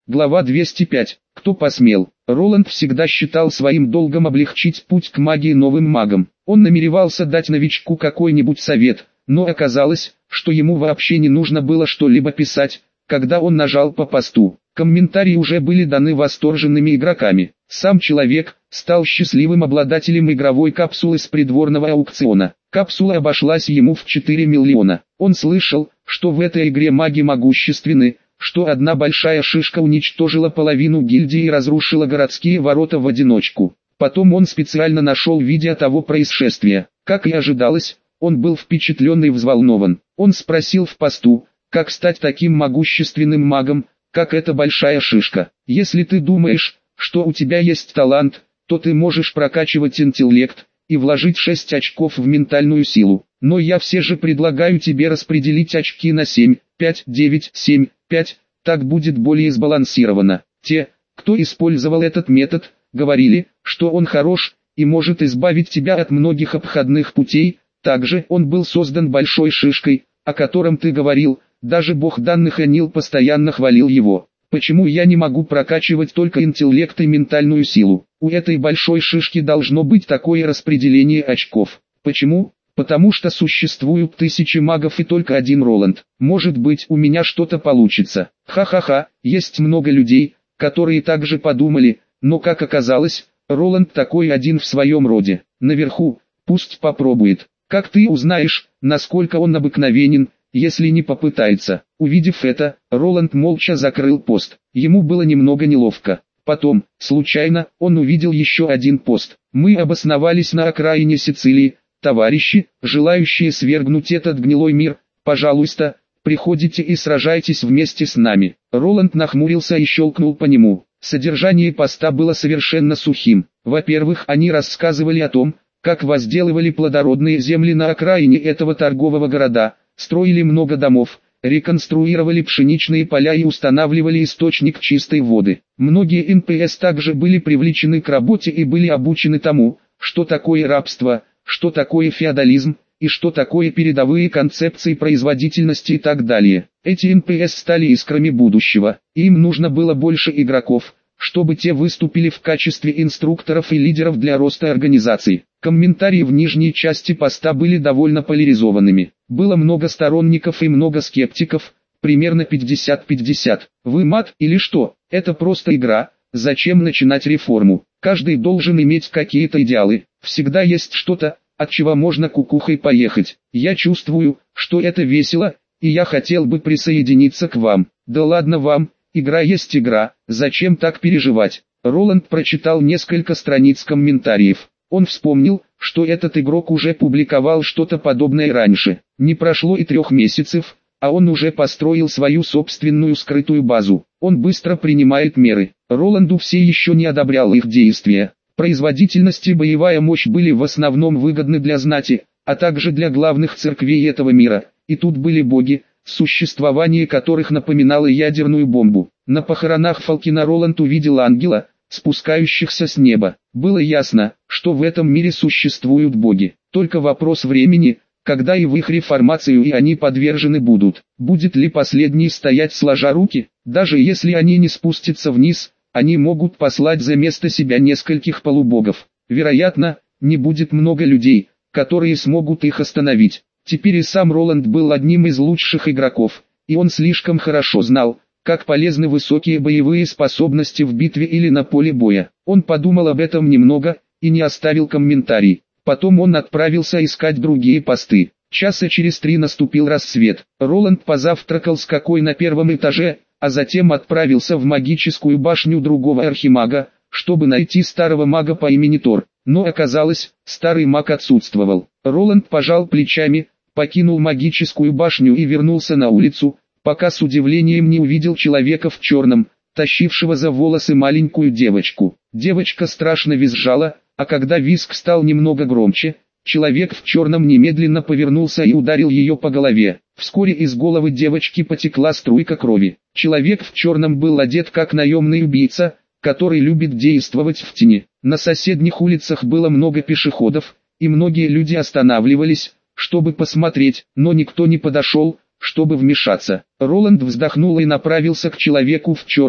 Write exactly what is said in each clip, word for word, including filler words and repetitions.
Глава двести пять. Кто посмел? Роланд всегда считал своим долгом облегчить путь к магии новым магам. Он намеревался дать новичку какой-нибудь совет, но оказалось, что ему вообще не нужно было что-либо писать, когда он нажал по посту. Комментарии уже были даны восторженными игроками. Сам человек стал счастливым обладателем игровой капсулы с придворного аукциона. Капсула обошлась ему в четыре миллиона. Он слышал, что в этой игре маги могущественны, что одна большая шишка уничтожила половину гильдии и разрушила городские ворота в одиночку. Потом он специально нашел видео того происшествия. Как и ожидалось, он был впечатлен и взволнован. Он спросил в посту, как стать таким могущественным магом, как эта большая шишка. Если ты думаешь, что у тебя есть талант, то ты можешь прокачивать интеллект и вложить шесть очков в ментальную силу. Но я все же предлагаю тебе распределить очки на семь, пять, девять, семь, пять, так будет более сбалансировано. Те, кто использовал этот метод, говорили, что он хорош и может избавить тебя от многих обходных путей. Также он был создан большой шишкой, о котором ты говорил, даже бог данных Энил постоянно хвалил его. Почему я не могу прокачивать только интеллект и ментальную силу? У этой большой шишки должно быть такое распределение очков. Почему? Потому что существуют тысячи магов и только один Роланд. Может быть, у меня что-то получится. Ха-ха-ха, есть много людей, которые также подумали, но как оказалось, Роланд такой один в своем роде. Наверху, пусть попробует. Как ты узнаешь, насколько он обыкновенен, если не попытается? Увидев это, Роланд молча закрыл пост. Ему было немного неловко. Потом, случайно, он увидел еще один пост. Мы обосновались на окраине Сицилии. Товарищи, желающие свергнуть этот гнилой мир, пожалуйста, приходите и сражайтесь вместе с нами. Роланд нахмурился и щелкнул по нему. Содержание поста было совершенно сухим. Во-первых, они рассказывали о том, как возделывали плодородные земли на окраине этого торгового города, строили много домов, реконструировали пшеничные поля и устанавливали источник чистой воды. Многие эн пэ эс также были привлечены к работе и были обучены тому, что такое рабство, что такое феодализм, и что такое передовые концепции производительности и так далее. Эти эн пэ эс стали искрами будущего, и им нужно было больше игроков, чтобы те выступили в качестве инструкторов и лидеров для роста организаций. Комментарии в нижней части поста были довольно поляризованными. Было много сторонников и много скептиков, примерно пятьдесят на пятьдесят. Вы мат или что? Это просто игра, зачем начинать реформу? Каждый должен иметь какие-то идеалы, всегда есть что-то, от чего можно кукухой поехать. Я чувствую, что это весело, и я хотел бы присоединиться к вам. Да ладно вам, игра есть игра, зачем так переживать? Роланд прочитал несколько страниц комментариев. Он вспомнил, что этот игрок уже публиковал что-то подобное раньше. Не прошло и трех месяцев, а он уже построил свою собственную скрытую базу. Он быстро принимает меры. Роланду все еще не одобрял их действия. Производительность и боевая мощь были в основном выгодны для знати, а также для главных церквей этого мира. И тут были боги, существование которых напоминало ядерную бомбу. На похоронах Фалкина Роланд увидел ангела, спускающихся с неба. Было ясно, что в этом мире существуют боги. Только вопрос времени, когда и в их реформацию и они подвержены будут. Будет ли последний стоять сложа руки? Даже если они не спустятся вниз, они могут послать за место себя нескольких полубогов. Вероятно, не будет много людей, которые смогут их остановить. Теперь и сам Роланд был одним из лучших игроков, и он слишком хорошо знал, как полезны высокие боевые способности в битве или на поле боя. Он подумал об этом немного, и не оставил комментарий. Потом он отправился искать другие посты. Часа через три наступил рассвет. Роланд позавтракал с Какой на первом этаже, а затем отправился в магическую башню другого архимага, чтобы найти старого мага по имени Тор. Но оказалось, старый маг отсутствовал. Роланд пожал плечами, покинул магическую башню и вернулся на улицу, пока с удивлением не увидел человека в черном, тащившего за волосы маленькую девочку. Девочка страшно визжала, а когда визг стал немного громче, человек в черном немедленно повернулся и ударил ее по голове. Вскоре из головы девочки потекла струйка крови. Человек в черном был одет как наемный убийца, который любит действовать в тени. На соседних улицах было много пешеходов, и многие люди останавливались, чтобы посмотреть, но никто не подошел, чтобы вмешаться. Роланд вздохнул и направился к человеку в черном,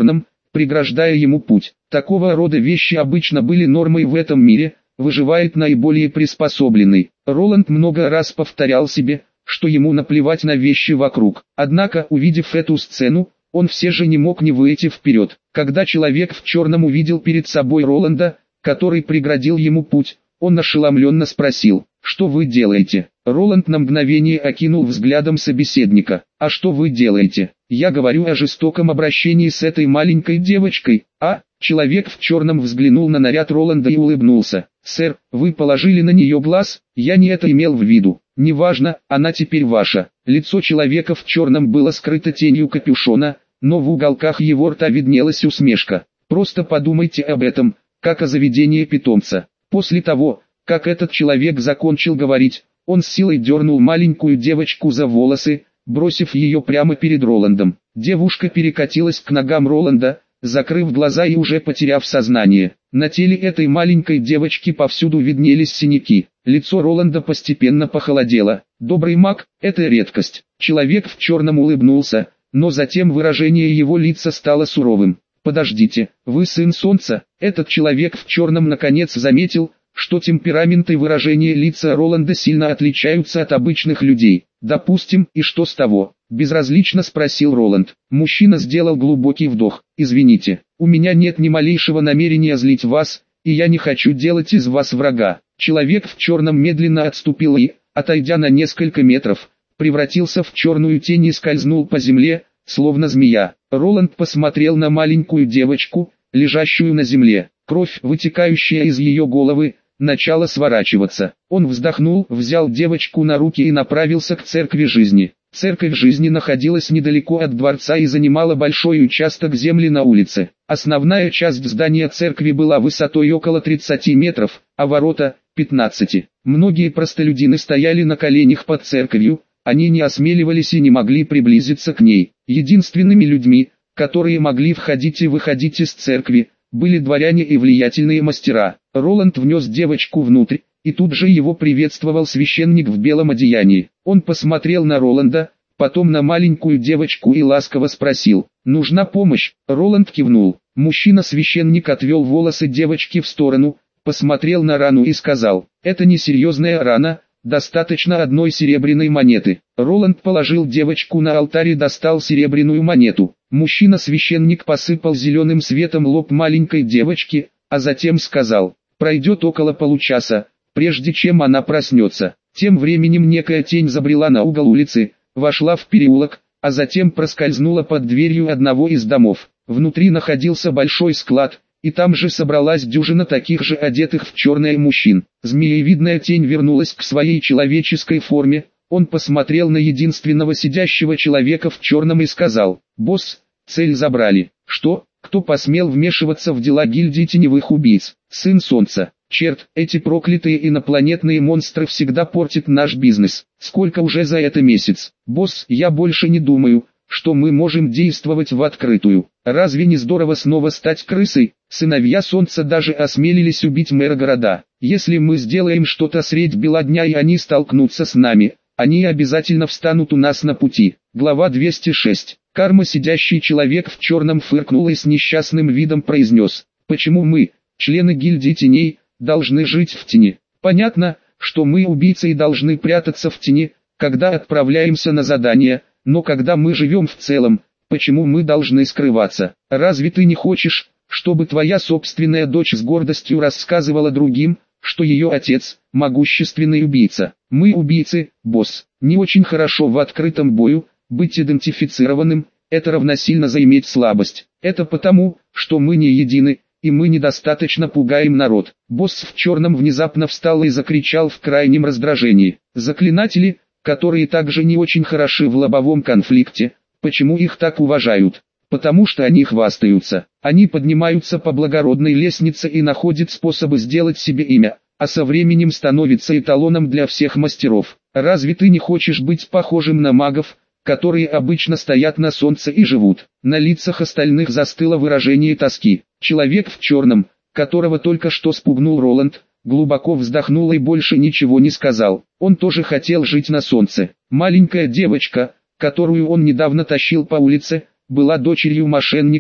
преграждая ему путь. Такого рода вещи обычно были нормой в этом мире, выживает наиболее приспособленный. Роланд много раз повторял себе, что ему наплевать на вещи вокруг. Однако, увидев эту сцену, он все же не мог не выйти вперед. Когда человек в черном увидел перед собой Роланда, который преградил ему путь, он ошеломленно спросил: «Что вы делаете?» Роланд на мгновение окинул взглядом собеседника. «А что вы делаете?» «Я говорю о жестоком обращении с этой маленькой девочкой, а?» Человек в черном взглянул на наряд Роланда и улыбнулся. «Сэр, вы положили на нее глаз? Я не это имел в виду. Неважно, она теперь ваша». Лицо человека в черном было скрыто тенью капюшона, но в уголках его рта виднелась усмешка. «Просто подумайте об этом, как о заведении питомца». После того, как этот человек закончил говорить, он с силой дернул маленькую девочку за волосы, бросив ее прямо перед Роландом. Девушка перекатилась к ногам Роланда, закрыв глаза и уже потеряв сознание. На теле этой маленькой девочки повсюду виднелись синяки. Лицо Роланда постепенно похолодело. «Добрый маг – это редкость». Человек в черном улыбнулся, но затем выражение его лица стало суровым. «Подождите, вы сын солнца?» Этот человек в черном наконец заметил, что темперамент и выражение лица Роланда сильно отличаются от обычных людей. «Допустим, и что с того?» – безразлично спросил Роланд. Мужчина сделал глубокий вдох. «Извините, у меня нет ни малейшего намерения злить вас, и я не хочу делать из вас врага». Человек в черном медленно отступил и, отойдя на несколько метров, превратился в черную тень и скользнул по земле, словно змея. Роланд посмотрел на маленькую девочку, лежащую на земле. Кровь, вытекающая из ее головы, начала сворачиваться. Он вздохнул, взял девочку на руки и направился к церкви жизни. Церковь жизни находилась недалеко от дворца и занимала большой участок земли на улице. Основная часть здания церкви была высотой около тридцати метров, а ворота – пятнадцати. Многие простолюдины стояли на коленях под церковью, они не осмеливались и не могли приблизиться к ней. Единственными людьми, которые могли входить и выходить из церкви, были дворяне и влиятельные мастера. Роланд внес девочку внутрь, и тут же его приветствовал священник в белом одеянии. Он посмотрел на Роланда, потом на маленькую девочку и ласково спросил: «Нужна помощь?» Роланд кивнул. Мужчина-священник отвел волосы девочки в сторону, посмотрел на рану и сказал: «Это не серьезная рана, достаточно одной серебряной монеты». Роланд положил девочку на алтарь и достал серебряную монету. Мужчина-священник посыпал зеленым светом лоб маленькой девочки, а затем сказал: «Пройдет около получаса, прежде чем она проснется». Тем временем некая тень забрела на угол улицы, вошла в переулок, а затем проскользнула под дверью одного из домов. Внутри находился большой склад, и там же собралась дюжина таких же одетых в черное мужчин. Змеевидная тень вернулась к своей человеческой форме. Он посмотрел на единственного сидящего человека в черном и сказал: «Босс, цель забрали». «Что? Кто посмел вмешиваться в дела гильдии теневых убийц?» «Сын солнца». «Черт, эти проклятые инопланетные монстры всегда портят наш бизнес. Сколько уже за это месяц?» «Босс, я больше не думаю, что мы можем действовать в открытую. Разве не здорово снова стать крысой?» Сыновья солнца даже осмелились убить мэра города. «Если мы сделаем что-то средь бела дня и они столкнутся с нами, они обязательно встанут у нас на пути». Глава двести шесть. Карма. Сидящий человек в черном фыркнул и с несчастным видом произнес: «Почему мы, члены гильдии теней, должны жить в тени? Понятно, что мы убийцы и должны прятаться в тени, когда отправляемся на задание, но когда мы живем в целом, почему мы должны скрываться? Разве ты не хочешь, чтобы твоя собственная дочь с гордостью рассказывала другим, что ее отец – могущественный убийца? Мы убийцы, босс. Не очень хорошо в открытом бою быть идентифицированным, это равносильно заиметь слабость. Это потому, что мы не едины, и мы недостаточно пугаем народ». Босс в черном внезапно встал и закричал в крайнем раздражении: «Заклинатели, которые также не очень хороши в лобовом конфликте, почему их так уважают? Потому что они хвастаются. Они поднимаются по благородной лестнице и находят способы сделать себе имя, а со временем становятся эталоном для всех мастеров. Разве ты не хочешь быть похожим на магов, которые обычно стоят на солнце и живут?» На лицах остальных застыло выражение тоски. Человек в черном, которого только что спугнул Роланд, глубоко вздохнул и больше ничего не сказал. Он тоже хотел жить на солнце. Маленькая девочка, которую он недавно тащил по улице, была дочерью мошенника,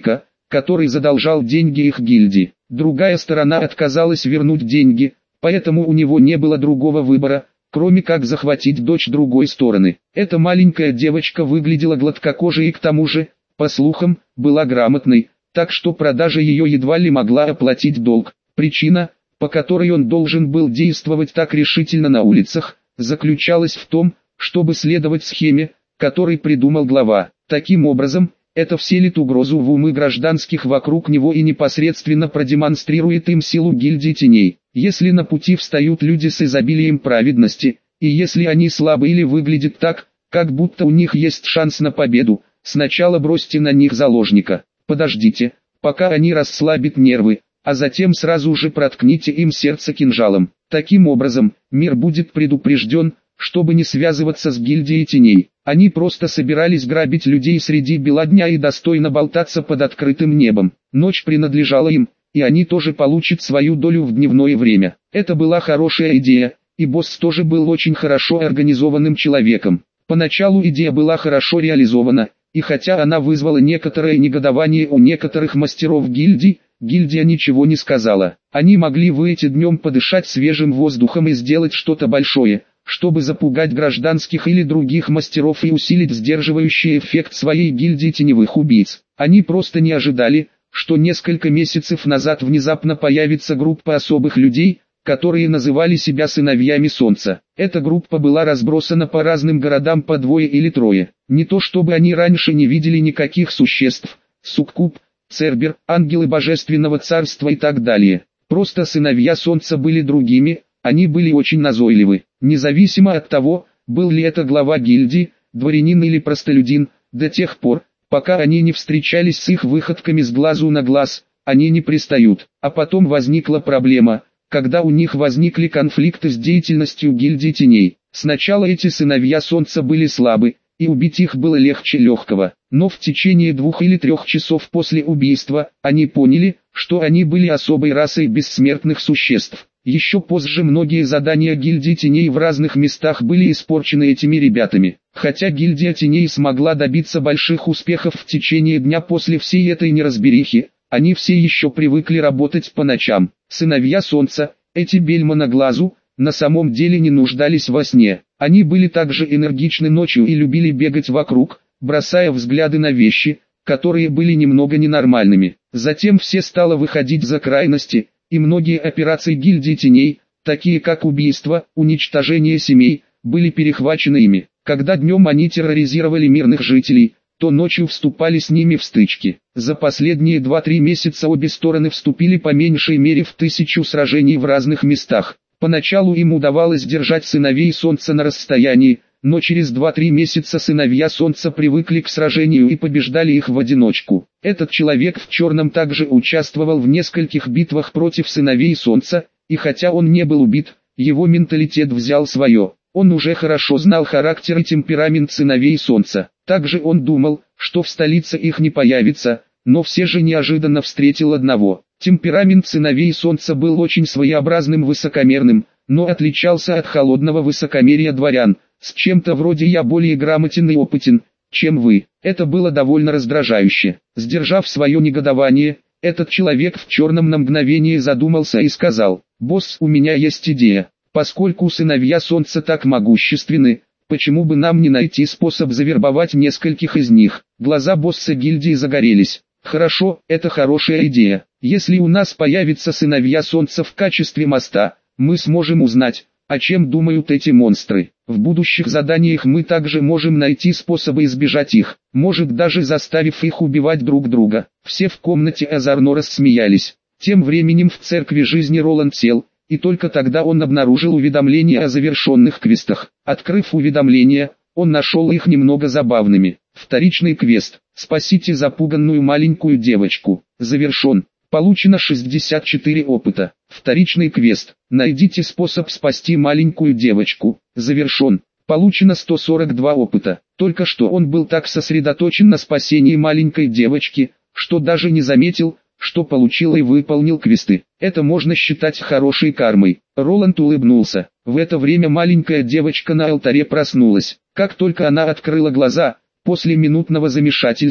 который задолжал деньги их гильдии. Другая сторона отказалась вернуть деньги, поэтому у него не было другого выбора, кроме как захватить дочь другой стороны. Эта маленькая девочка выглядела гладкокожей и к тому же, по слухам, была грамотной, так что продажа ее едва ли могла оплатить долг. Причина, по которой он должен был действовать так решительно на улицах, заключалась в том, чтобы следовать схеме, которую придумал глава. Таким образом, это вселит угрозу в умы гражданских вокруг него и непосредственно продемонстрирует им силу гильдии теней. Если на пути встают люди с изобилием праведности, и если они слабы или выглядят так, как будто у них есть шанс на победу, сначала бросьте на них заложника. Подождите, пока они расслабят нервы, а затем сразу же проткните им сердце кинжалом. Таким образом, мир будет предупрежден, чтобы не связываться с гильдией теней. Они просто собирались грабить людей среди бела дня и достойно болтаться под открытым небом. Ночь принадлежала им, и они тоже получат свою долю в дневное время. Это была хорошая идея, и босс тоже был очень хорошо организованным человеком. Поначалу идея была хорошо реализована, и хотя она вызвала некоторое негодование у некоторых мастеров гильдии, гильдия ничего не сказала. Они могли выйти днем подышать свежим воздухом и сделать что-то большое, чтобы запугать гражданских или других мастеров и усилить сдерживающий эффект своей гильдии теневых убийц. Они просто не ожидали, что несколько месяцев назад внезапно появится группа особых людей, которые называли себя сыновьями солнца. Эта группа была разбросана по разным городам по двое или трое. Не то чтобы они раньше не видели никаких существ, суккуб, цербер, ангелы божественного царства и так далее. Просто сыновья солнца были другими, они были очень назойливы. Независимо от того, был ли это глава гильдии, дворянин или простолюдин, до тех пор, пока они не встречались с их выходками с глазу на глаз, они не пристают. А потом возникла проблема, когда у них возникли конфликты с деятельностью гильдии теней. Сначала эти сыновья солнца были слабы, и убить их было легче легкого. Но в течение двух или трех часов после убийства, они поняли, что они были особой расой бессмертных существ. Еще позже многие задания гильдии теней в разных местах были испорчены этими ребятами. Хотя гильдия теней смогла добиться больших успехов в течение дня после всей этой неразберихи, они все еще привыкли работать по ночам. Сыновья солнца, эти бельма на глазу, на самом деле не нуждались во сне. Они были также энергичны ночью и любили бегать вокруг, бросая взгляды на вещи, которые были немного ненормальными. Затем все стало выходить за крайности, и многие операции гильдии теней, такие как убийство, уничтожение семей, были перехвачены ими. Когда днем они терроризировали мирных жителей, то ночью вступали с ними в стычки. За последние два-три месяца обе стороны вступили по меньшей мере в тысячу сражений в разных местах. Поначалу им удавалось держать сыновей солнца на расстоянии, но через два-три месяца сыновья солнца привыкли к сражению и побеждали их в одиночку. Этот человек в черном также участвовал в нескольких битвах против сыновей солнца, и хотя он не был убит, его менталитет взял свое. Он уже хорошо знал характер и темперамент сыновей солнца. Также он думал, что в столице их не появится, но все же неожиданно встретил одного. Темперамент сыновей солнца был очень своеобразным, высокомерным, но отличался от холодного высокомерия дворян, с чем-то вроде «я более грамотен и опытен, чем вы». Это было довольно раздражающе. Сдержав свое негодование, этот человек в черном на мгновение задумался и сказал: «Босс, у меня есть идея. Поскольку сыновья солнца так могущественны, почему бы нам не найти способ завербовать нескольких из них?» Глаза босса гильдии загорелись. «Хорошо, это хорошая идея. Если у нас появятся сыновья солнца в качестве моста, мы сможем узнать, о чем думают эти монстры. В будущих заданиях мы также можем найти способы избежать их, может даже заставив их убивать друг друга». Все в комнате озорно рассмеялись. Тем временем в церкви жизни Роланд сел, и только тогда он обнаружил уведомления о завершенных квестах. Открыв уведомления, он нашел их немного забавными. Вторичный квест. Спасите запуганную маленькую девочку. Завершен. Получено шестьдесят четыре опыта. Вторичный квест. Найдите способ спасти маленькую девочку. Завершен. Получено сто сорок два опыта. Только что он был так сосредоточен на спасении маленькой девочки, что даже не заметил, что получил и выполнил квесты. Это можно считать хорошей кармой. Роланд улыбнулся. В это время маленькая девочка на алтаре проснулась. Как только она открыла глаза, после минутного замешательства,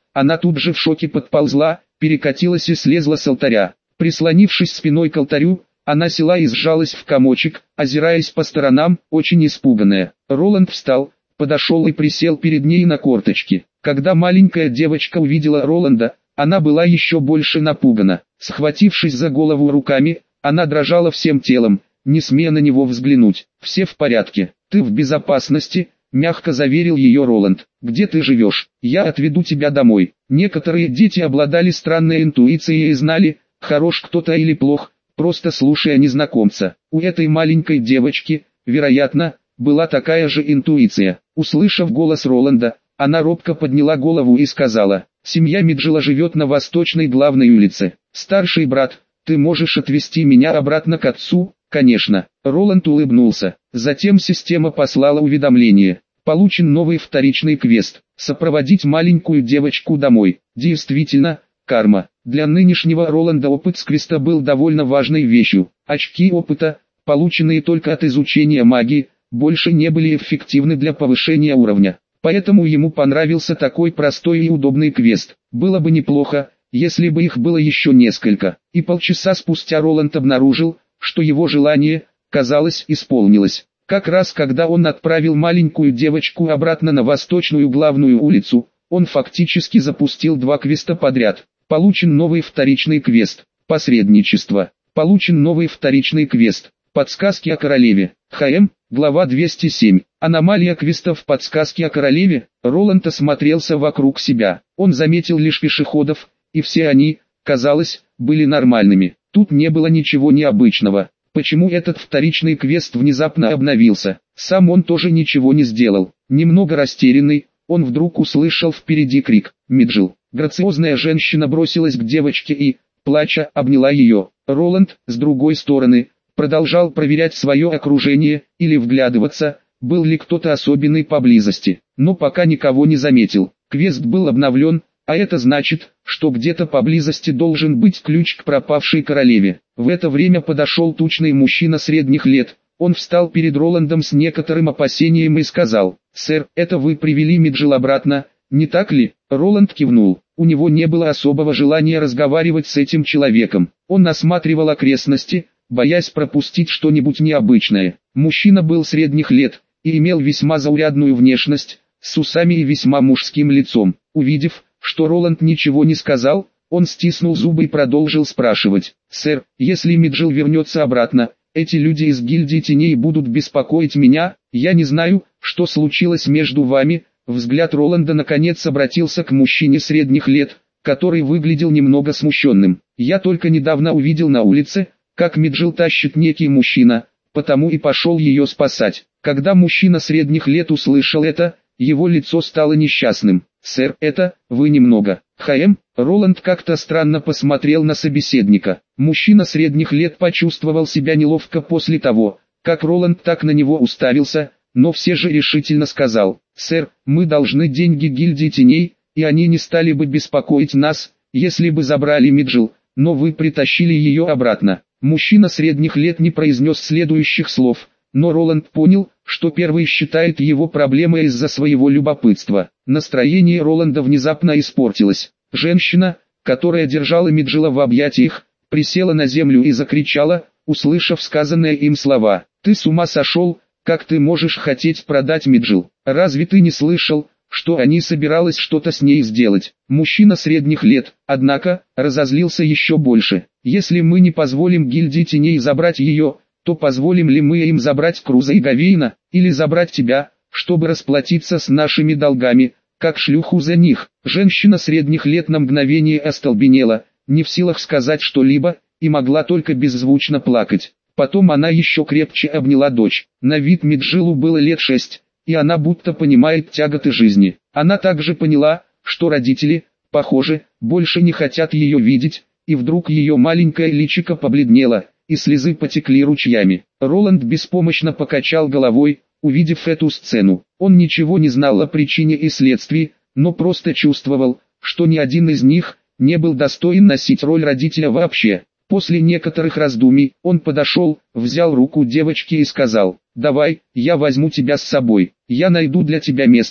она тут же в шоке подползла, перекатилась и слезла с алтаря. Прислонившись спиной к алтарю, она села и сжалась в комочек, озираясь по сторонам, очень испуганная. Роланд встал, подошел и присел перед ней на корточки. Когда маленькая девочка увидела Роланда, она была еще больше напугана. Схватившись за голову руками, она дрожала всем телом, не смея на него взглянуть. «Все в порядке, ты в безопасности», — мягко заверил ее Роланд. «Где ты живешь? Я отведу тебя домой». Некоторые дети обладали странной интуицией и знали, хорош кто-то или плох, просто слушая незнакомца. У этой маленькой девочки, вероятно, была такая же интуиция. Услышав голос Роланда, она робко подняла голову и сказала: «Семья Миджела живет на восточной главной улице. Старший брат, ты можешь отвезти меня обратно к отцу?» «Конечно». Роланд улыбнулся. Затем система послала уведомление. Получен новый вторичный квест. Сопроводить маленькую девочку домой. Действительно, карма. Для нынешнего Роланда опыт с квеста был довольно важной вещью. Очки опыта, полученные только от изучения магии, больше не были эффективны для повышения уровня. Поэтому ему понравился такой простой и удобный квест. Было бы неплохо, если бы их было еще несколько. И полчаса спустя Роланд обнаружил, что его желание, казалось, исполнилось. Как раз когда он отправил маленькую девочку обратно на восточную главную улицу, он фактически запустил два квеста подряд. Получен новый вторичный квест. Посредничество. Получен новый вторичный квест. Подсказки о королеве. ХМ, глава двести семь. Аномалия квестов. Подсказки о королеве. Роланд осмотрелся вокруг себя. Он заметил лишь пешеходов, и все они, казалось, были нормальными. Тут не было ничего необычного. Почему этот вторичный квест внезапно обновился? Сам он тоже ничего не сделал. Немного растерянный, он вдруг услышал впереди крик: «Миджел!». Грациозная женщина бросилась к девочке и, плача, обняла ее. Роланд, с другой стороны, продолжал проверять свое окружение, или вглядываться, был ли кто-то особенный поблизости. Но пока никого не заметил. Квест был обновлен, а это значит, что где-то поблизости должен быть ключ к пропавшей королеве. В это время подошел тучный мужчина средних лет. Он встал перед Роландом с некоторым опасением и сказал: «Сэр, это вы привели Миджел обратно, не так ли?» Роланд кивнул. У него не было особого желания разговаривать с этим человеком. Он осматривал окрестности, боясь пропустить что-нибудь необычное. Мужчина был средних лет и имел весьма заурядную внешность, с усами и весьма мужским лицом. Увидев, что Роланд ничего не сказал, он стиснул зубы и продолжил спрашивать: «Сэр, если Миджел вернется обратно, эти люди из гильдии теней будут беспокоить меня? Я не знаю, что случилось между вами». Взгляд Роланда наконец обратился к мужчине средних лет, который выглядел немного смущенным. «Я только недавно увидел на улице, как Миджел тащит некий мужчина, потому и пошел ее спасать». Когда мужчина средних лет услышал это, его лицо стало несчастным. «Сэр, это, вы немного». ХМ, Роланд как-то странно посмотрел на собеседника. Мужчина средних лет почувствовал себя неловко после того, как Роланд так на него уставился, но все же решительно сказал: «Сэр, мы должны деньги гильдии теней, и они не стали бы беспокоить нас, если бы забрали Миджел, но вы притащили ее обратно». Мужчина средних лет не произнес следующих слов, но Роланд понял, что первый считает его проблемой из-за своего любопытства. Настроение Роланда внезапно испортилось. Женщина, которая держала Миджела в объятиях, присела на землю и закричала, услышав сказанные им слова: «Ты с ума сошел? Как ты можешь хотеть продать Миджел? Разве ты не слышал, что они собирались что-то с ней сделать?» Мужчина средних лет, однако, разозлился еще больше. «Если мы не позволим гильдии теней забрать ее, то позволим ли мы им забрать Круза и Гавейна, или забрать тебя, чтобы расплатиться с нашими долгами, как шлюху за них?» Женщина средних лет на мгновение остолбенела, не в силах сказать что-либо, и могла только беззвучно плакать. Потом она еще крепче обняла дочь. На вид Миджилу было лет шесть, и она будто понимает тяготы жизни. Она также поняла, что родители, похоже, больше не хотят ее видеть, и вдруг ее маленькое личико побледнело, и слезы потекли ручьями. Роланд беспомощно покачал головой, увидев эту сцену. Он ничего не знал о причине и следствии, но просто чувствовал, что ни один из них не был достоин носить роль родителя вообще. После некоторых раздумий, он подошел, взял руку девочки и сказал: «Давай, я возьму тебя с собой. Я найду для тебя место,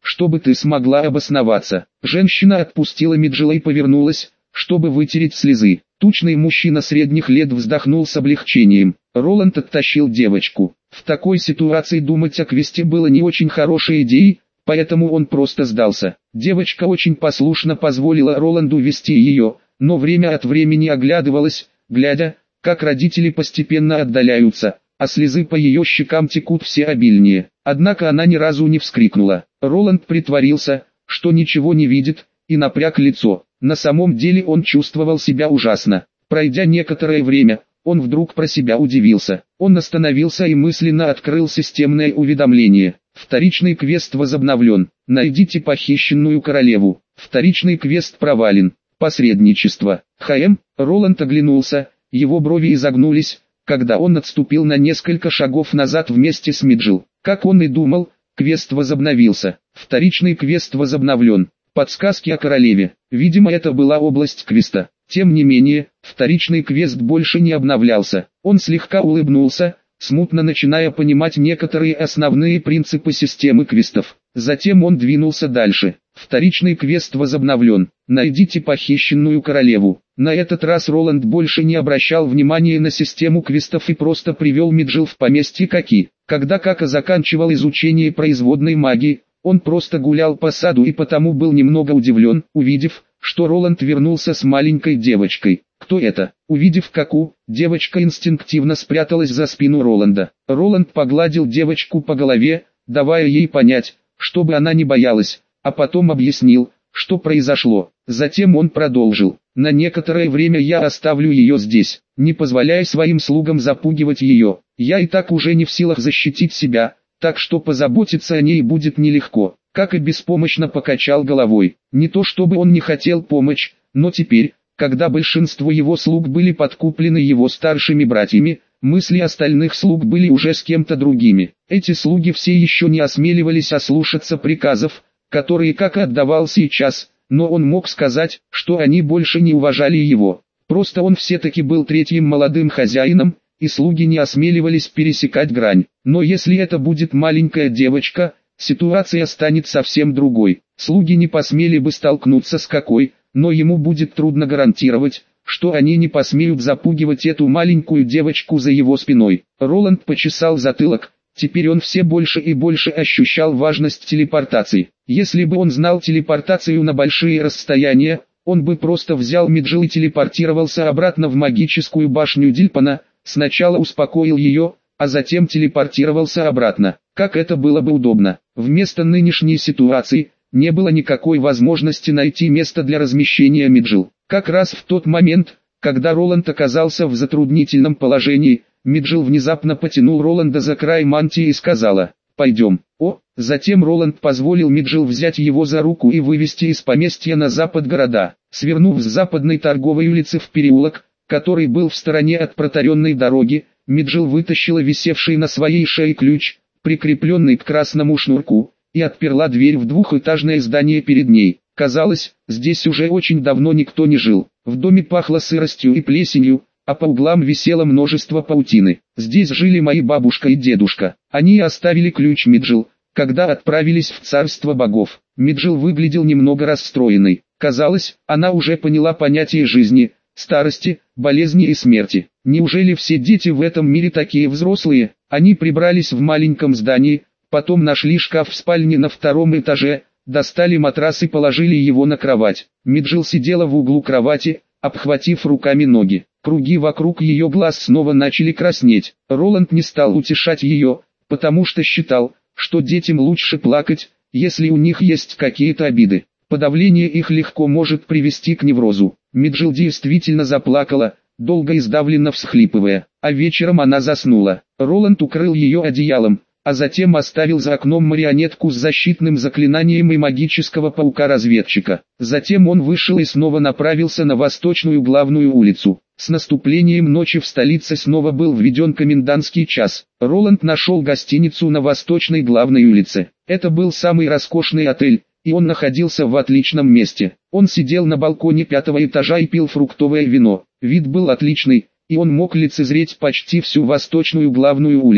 чтобы ты смогла обосноваться». Женщина отпустила Миджела и повернулась, чтобы вытереть слезы. Тучный мужчина средних лет вздохнул с облегчением. Роланд оттащил девочку. В такой ситуации думать о квесте было не очень хорошей идеей, поэтому он просто сдался. Девочка очень послушно позволила Роланду вести ее, но время от времени оглядывалась, глядя, как родители постепенно отдаляются, а слезы по ее щекам текут все обильнее. Однако она ни разу не вскрикнула. Роланд притворился, что ничего не видит, и напряг лицо. На самом деле он чувствовал себя ужасно. Пройдя некоторое время, он вдруг про себя удивился. Он остановился и мысленно открыл системное уведомление. Вторичный квест возобновлен. Найдите похищенную королеву. Вторичный квест провален. Посредничество. ХМ. Роланд оглянулся, его брови изогнулись, когда он отступил на несколько шагов назад вместе с Миджел. Как он и думал, квест возобновился. Вторичный квест возобновлен. Подсказки о королеве. Видимо, это была область квеста. Тем не менее, вторичный квест больше не обновлялся. Он слегка улыбнулся, смутно начиная понимать некоторые основные принципы системы квестов. Затем он двинулся дальше. Вторичный квест возобновлен. Найдите похищенную королеву. На этот раз Роланд больше не обращал внимания на систему квестов и просто привел Миджел в поместье Каки. Когда Кака заканчивал изучение производной магии, он просто гулял по саду и потому был немного удивлен, увидев, что Роланд вернулся с маленькой девочкой. Кто это? Увидев Каку, девочка инстинктивно спряталась за спину Роланда. Роланд погладил девочку по голове, давая ей понять, чтобы она не боялась, а потом объяснил, что произошло. Затем он продолжил: «На некоторое время я оставлю ее здесь, не позволяя своим слугам запугивать ее. Я и так уже не в силах защитить себя, так что позаботиться о ней будет нелегко». Как и беспомощно покачал головой. Не то чтобы он не хотел помочь, но теперь, когда большинство его слуг были подкуплены его старшими братьями, мысли остальных слуг были уже с кем-то другими. Эти слуги все еще не осмеливались ослушаться приказов, которые Кака отдавал сейчас, но он мог сказать, что они больше не уважали его. Просто он все-таки был третьим молодым хозяином, и слуги не осмеливались пересекать грань. Но если это будет маленькая девочка, ситуация станет совсем другой. Слуги не посмели бы столкнуться с Какой, но ему будет трудно гарантировать, что они не посмеют запугивать эту маленькую девочку за его спиной. Роланд почесал затылок, теперь он все больше и больше ощущал важность телепортации. Если бы он знал телепортацию на большие расстояния, он бы просто взял Миджел и телепортировался обратно в магическую башню Дильпана, сначала успокоил ее, а затем телепортировался обратно. Как это было бы удобно. Вместо нынешней ситуации, не было никакой возможности найти место для размещения Миджел. Как раз в тот момент, когда Роланд оказался в затруднительном положении, Миджел внезапно потянул Роланда за край мантии и сказала: «Пойдем». О, затем Роланд позволил Миджел взять его за руку и вывести из поместья на запад города. Свернув с западной торговой улицы в переулок, который был в стороне от протаренной дороги, Миджел вытащила висевший на своей шее ключ, прикрепленный к красному шнурку, и отперла дверь в двухэтажное здание перед ней. Казалось, здесь уже очень давно никто не жил. В доме пахло сыростью и плесенью, а по углам висело множество паутины. Здесь жили мои бабушка и дедушка. Они оставили ключ Миджел, когда отправились в царство богов. Миджел выглядел немного расстроенной. Казалось, она уже поняла понятие жизни, старости, болезни и смерти. Неужели все дети в этом мире такие взрослые? Они прибрались в маленьком здании, потом нашли шкаф в спальне на втором этаже, достали матрас и положили его на кровать. Миджел сидела в углу кровати, обхватив руками ноги. Круги вокруг ее глаз снова начали краснеть. Роланд не стал утешать ее, потому что считал, что детям лучше плакать, если у них есть какие-то обиды. Подавление их легко может привести к неврозу. Миджел действительно заплакала, долго и сдавленно всхлипывая, а вечером она заснула. Роланд укрыл ее одеялом, а затем оставил за окном марионетку с защитным заклинанием и магического паука-разведчика. Затем он вышел и снова направился на восточную главную улицу. С наступлением ночи в столице снова был введен комендантский час. Роланд нашел гостиницу на восточной главной улице. Это был самый роскошный отель, и он находился в отличном месте. Он сидел на балконе пятого этажа и пил фруктовое вино. Вид был отличный, и он мог лицезреть почти всю восточную главную улицу.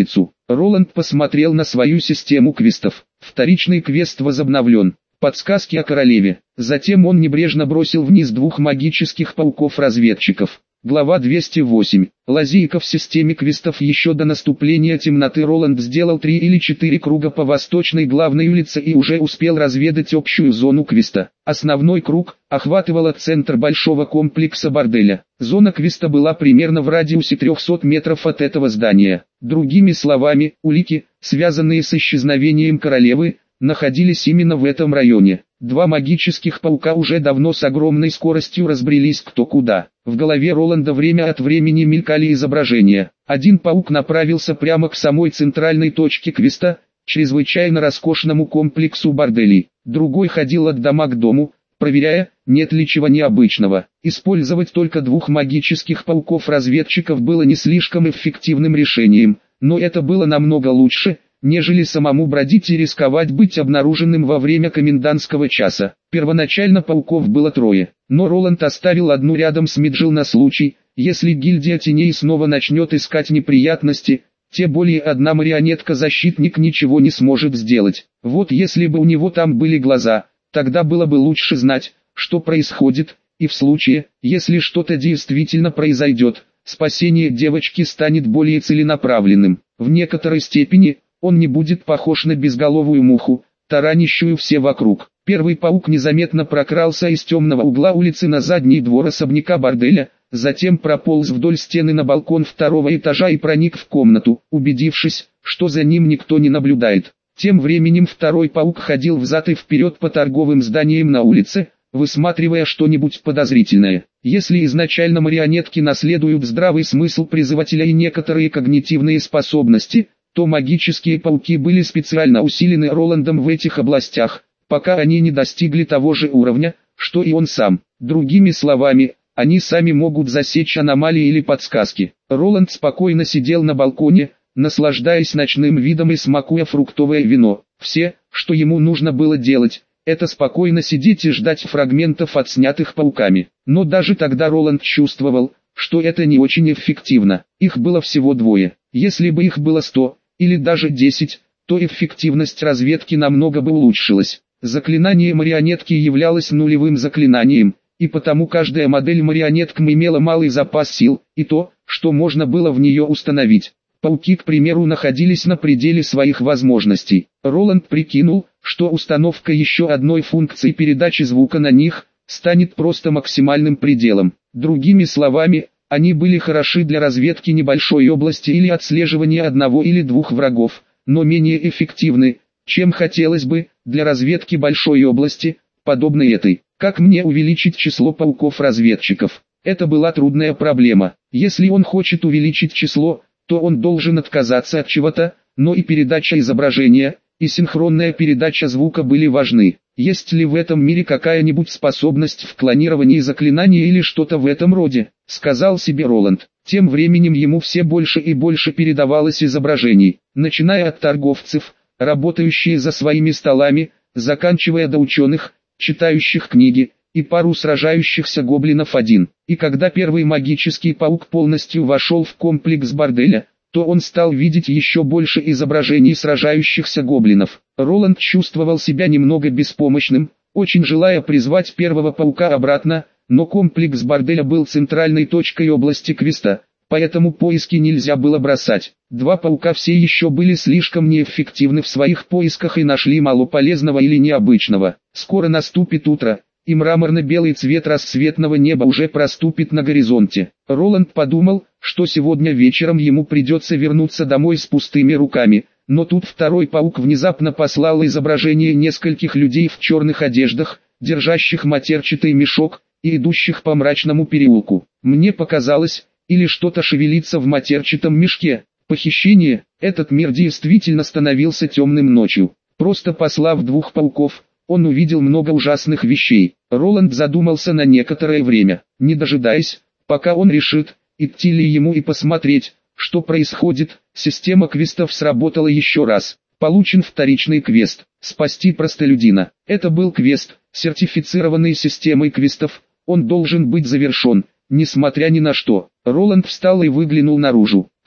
Роланд посмотрел на свою систему квестов. Вторичный квест возобновлен. Подсказки о королеве. Затем он небрежно бросил вниз двух магических пауков-разведчиков. Глава двести восемь. Лазейка в системе квестов. Еще до наступления темноты Роланд сделал три или четыре круга по восточной главной улице и уже успел разведать общую зону квеста. Основной круг охватывал центр большого комплекса борделя. Зона квеста была примерно в радиусе трехсот метров от этого здания. Другими словами, улики, связанные с исчезновением королевы, находились именно в этом районе. Два магических паука уже давно с огромной скоростью разбрелись кто куда. В голове Роланда время от времени мелькали изображения. Один паук направился прямо к самой центральной точке квеста, чрезвычайно роскошному комплексу борделей. Другой ходил от дома к дому, проверяя, нет ли чего необычного. Использовать только двух магических пауков-разведчиков было не слишком эффективным решением, но это было намного лучше, нежели самому бродить и рисковать быть обнаруженным во время комендантского часа. Первоначально пауков было трое, но Роланд оставил одну рядом с Миджил на случай, если гильдия теней снова начнет искать неприятности, тем более одна марионетка-защитник ничего не сможет сделать. Вот если бы у него там были глаза, тогда было бы лучше знать, что происходит, и в случае, если что-то действительно произойдет, спасение девочки станет более целенаправленным. В некоторой степени он не будет похож на безголовую муху, таранящую все вокруг. Первый паук незаметно прокрался из темного угла улицы на задний двор особняка борделя, затем прополз вдоль стены на балкон второго этажа и проник в комнату, убедившись, что за ним никто не наблюдает. Тем временем второй паук ходил взад и вперед по торговым зданиям на улице, высматривая что-нибудь подозрительное. Если изначально марионетки наследуют здравый смысл призывателя и некоторые когнитивные способности, то магические пауки были специально усилены Роландом в этих областях, пока они не достигли того же уровня, что и он сам. Другими словами, они сами могут засечь аномалии или подсказки. Роланд спокойно сидел на балконе, наслаждаясь ночным видом и смакуя фруктовое вино. Все, что ему нужно было делать, это спокойно сидеть и ждать фрагментов отснятых пауками. Но даже тогда Роланд чувствовал, что это не очень эффективно. Их было всего двое. Если бы их было сто, или даже десять, то эффективность разведки намного бы улучшилась. Заклинание марионетки являлось нулевым заклинанием, и потому каждая модель марионеткам имела малый запас сил, и то, что можно было в нее установить. Пауки, к примеру, находились на пределе своих возможностей. Роланд прикинул, что установка еще одной функции передачи звука на них станет просто максимальным пределом. Другими словами, они были хороши для разведки небольшой области или отслеживания одного или двух врагов, но менее эффективны, чем хотелось бы, для разведки большой области, подобной этой. Как мне увеличить число пауков-разведчиков? Это была трудная проблема. Если он хочет увеличить число, то он должен отказаться от чего-то, но и передача изображения, и синхронная передача звука были важны. Есть ли в этом мире какая-нибудь способность в клонировании заклинаний или что-то в этом роде, сказал себе Роланд. Тем временем ему все больше и больше передавалось изображений, начиная от торговцев, работающие за своими столами, заканчивая до ученых, читающих книги, и пару сражающихся гоблинов один. И когда первый магический паук полностью вошел в комплекс борделя, то он стал видеть еще больше изображений сражающихся гоблинов. Роланд чувствовал себя немного беспомощным, очень желая призвать первого паука обратно, но комплекс борделя был центральной точкой области квеста, поэтому поиски нельзя было бросать. Два паука все еще были слишком неэффективны в своих поисках и нашли мало полезного или необычного. Скоро наступит утро, и мраморно-белый цвет рассветного неба уже проступит на горизонте. Роланд подумал, что сегодня вечером ему придется вернуться домой с пустыми руками, но тут второй паук внезапно послал изображение нескольких людей в черных одеждах, держащих матерчатый мешок, и идущих по мрачному переулку. Мне показалось, или что-то шевелится в матерчатом мешке. Похищение, этот мир действительно становился темным ночью. Просто послав двух пауков, он увидел много ужасных вещей. Роланд задумался на некоторое время, не дожидаясь, пока он решит, идти ли ему и посмотреть, что происходит. Система квестов сработала еще раз. Получен вторичный квест «Спасти простолюдина». Это был квест, сертифицированный системой квестов, он должен быть завершен, несмотря ни на что. Роланд встал и выглянул наружу.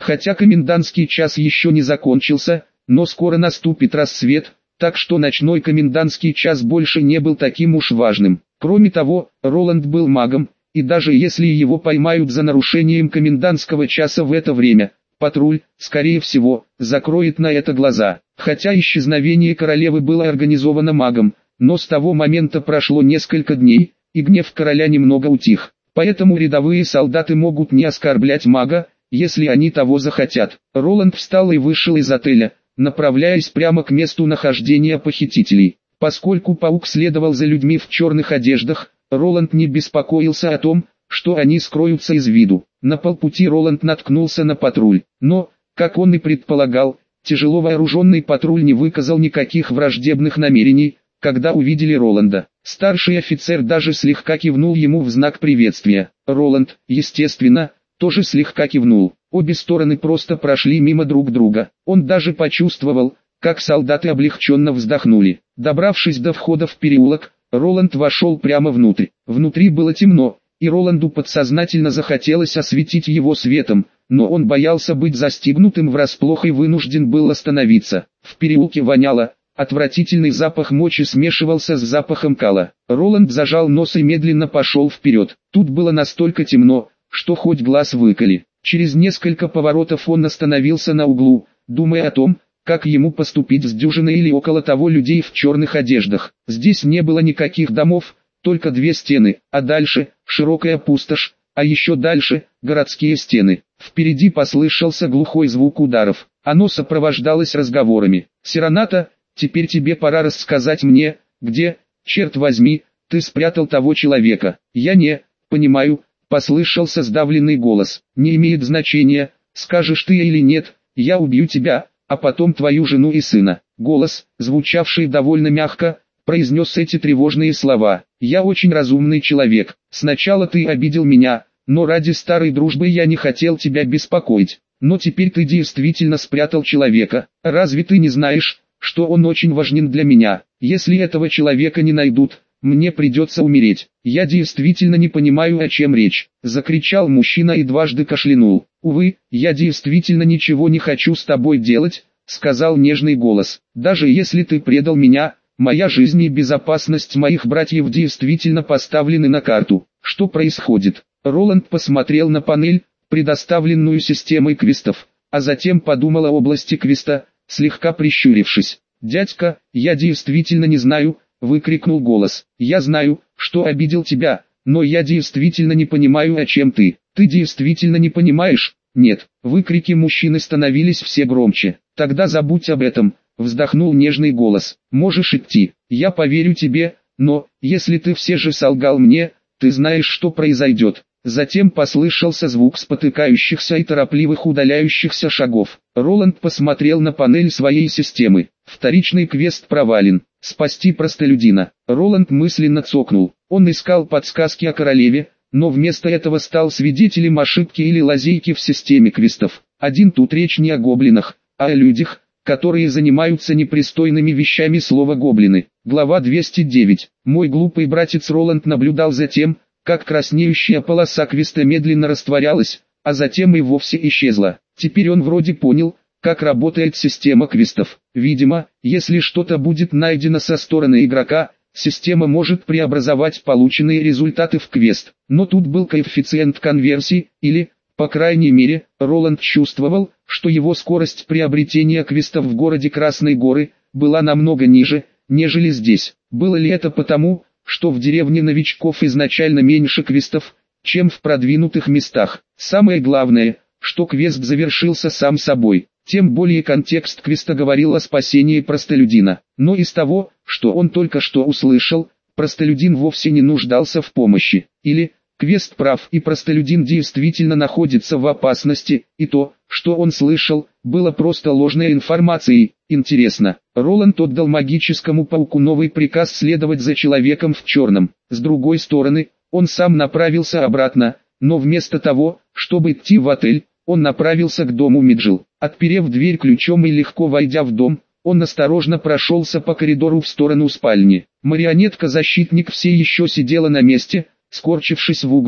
Хотя комендантский час еще не закончился, но скоро наступит рассвет, так что ночной комендантский час больше не был таким уж важным. Кроме того, Роланд был магом, и даже если его поймают за нарушением комендантского часа в это время, патруль, скорее всего, закроет на это глаза. Хотя исчезновение королевы было организовано магом, но с того момента прошло несколько дней, и гнев короля немного утих. Поэтому рядовые солдаты могут не оскорблять мага, если они того захотят. Роланд встал и вышел из отеля, направляясь прямо к месту нахождения похитителей. Поскольку паук следовал за людьми в черных одеждах, Роланд не беспокоился о том, что они скроются из виду. На полпути Роланд наткнулся на патруль, но, как он и предполагал, тяжело вооруженный патруль не выказал никаких враждебных намерений, когда увидели Роланда. Старший офицер даже слегка кивнул ему в знак приветствия. Роланд, естественно, тоже слегка кивнул. Обе стороны просто прошли мимо друг друга. Он даже почувствовал, как солдаты облегченно вздохнули. Добравшись до входа в переулок, Роланд вошел прямо внутрь. Внутри было темно, и Роланду подсознательно захотелось осветить его светом, но он боялся быть застигнутым врасплох и вынужден был остановиться. В переулке воняло, отвратительный запах мочи смешивался с запахом кала. Роланд зажал нос и медленно пошел вперед. Тут было настолько темно, что хоть глаз выколи. Через несколько поворотов он остановился на углу, думая о том, как ему поступить с дюжиной или около того людей в черных одеждах. Здесь не было никаких домов, только две стены, а дальше – широкая пустошь, а еще дальше – городские стены. Впереди послышался глухой звук ударов. Оно сопровождалось разговорами. «Сироната, теперь тебе пора рассказать мне, где, черт возьми, ты спрятал того человека». «Я не понимаю», – послышался сдавленный голос. «Не имеет значения, скажешь ты или нет, я убью тебя, а потом твою жену и сына». Голос, звучавший довольно мягко, произнес эти тревожные слова. «Я очень разумный человек. Сначала ты обидел меня, но ради старой дружбы я не хотел тебя беспокоить. Но теперь ты действительно спрятал человека. Разве ты не знаешь, что он очень важен для меня? Если этого человека не найдут, мне придется умереть». «Я действительно не понимаю, о чем речь», — закричал мужчина и дважды кашлянул. «Увы, я действительно ничего не хочу с тобой делать», — сказал нежный голос. «Даже если ты предал меня, моя жизнь и безопасность моих братьев действительно поставлены на карту». «Что происходит?» Роланд посмотрел на панель, предоставленную системой квестов, а затем подумал о области квеста, слегка прищурившись. «Дядька, я действительно не знаю», — выкрикнул голос. «Я знаю, что обидел тебя, но я действительно не понимаю, о чем ты». «Ты действительно не понимаешь?» «Нет». Выкрики мужчины становились все громче. «Тогда забудь об этом», — вздохнул нежный голос. «Можешь идти, я поверю тебе, но, если ты все же солгал мне, ты знаешь, что произойдет». Затем послышался звук спотыкающихся и торопливых удаляющихся шагов. Роланд посмотрел на панель своей системы. Вторичный квест провален. Спасти простолюдина. Роланд мысленно цокнул. Он искал подсказки о королеве, но вместо этого стал свидетелем ошибки или лазейки в системе квестов. Один тут речь не о гоблинах, а о людях, которые занимаются непристойными вещами. Слово «гоблины». Глава двести девять. Мой глупый братец Роланд наблюдал за тем, как краснеющая полоса квеста медленно растворялась, а затем и вовсе исчезла. Теперь он вроде понял, как работает система квестов. Видимо, если что-то будет найдено со стороны игрока, система может преобразовать полученные результаты в квест. Но тут был коэффициент конверсии, или, по крайней мере, Роланд чувствовал, что его скорость приобретения квестов в городе Красной Горы была намного ниже, нежели здесь. Было ли это потому, что в деревне новичков изначально меньше квестов, чем в продвинутых местах? Самое главное, что квест завершился сам собой. Тем более контекст квеста говорил о спасении простолюдина. Но из того, что он только что услышал, простолюдин вовсе не нуждался в помощи. Или, квест прав и простолюдин действительно находится в опасности, и то, что он слышал, было просто ложной информацией. Интересно, Роланд отдал магическому пауку новый приказ следовать за человеком в черном. С другой стороны, он сам направился обратно, но вместо того, чтобы идти в отель, он направился к дому Миджил. Отперев дверь ключом и легко войдя в дом, он осторожно прошелся по коридору в сторону спальни. Марионетка-защитник все еще сидела на месте, скорчившись в углу.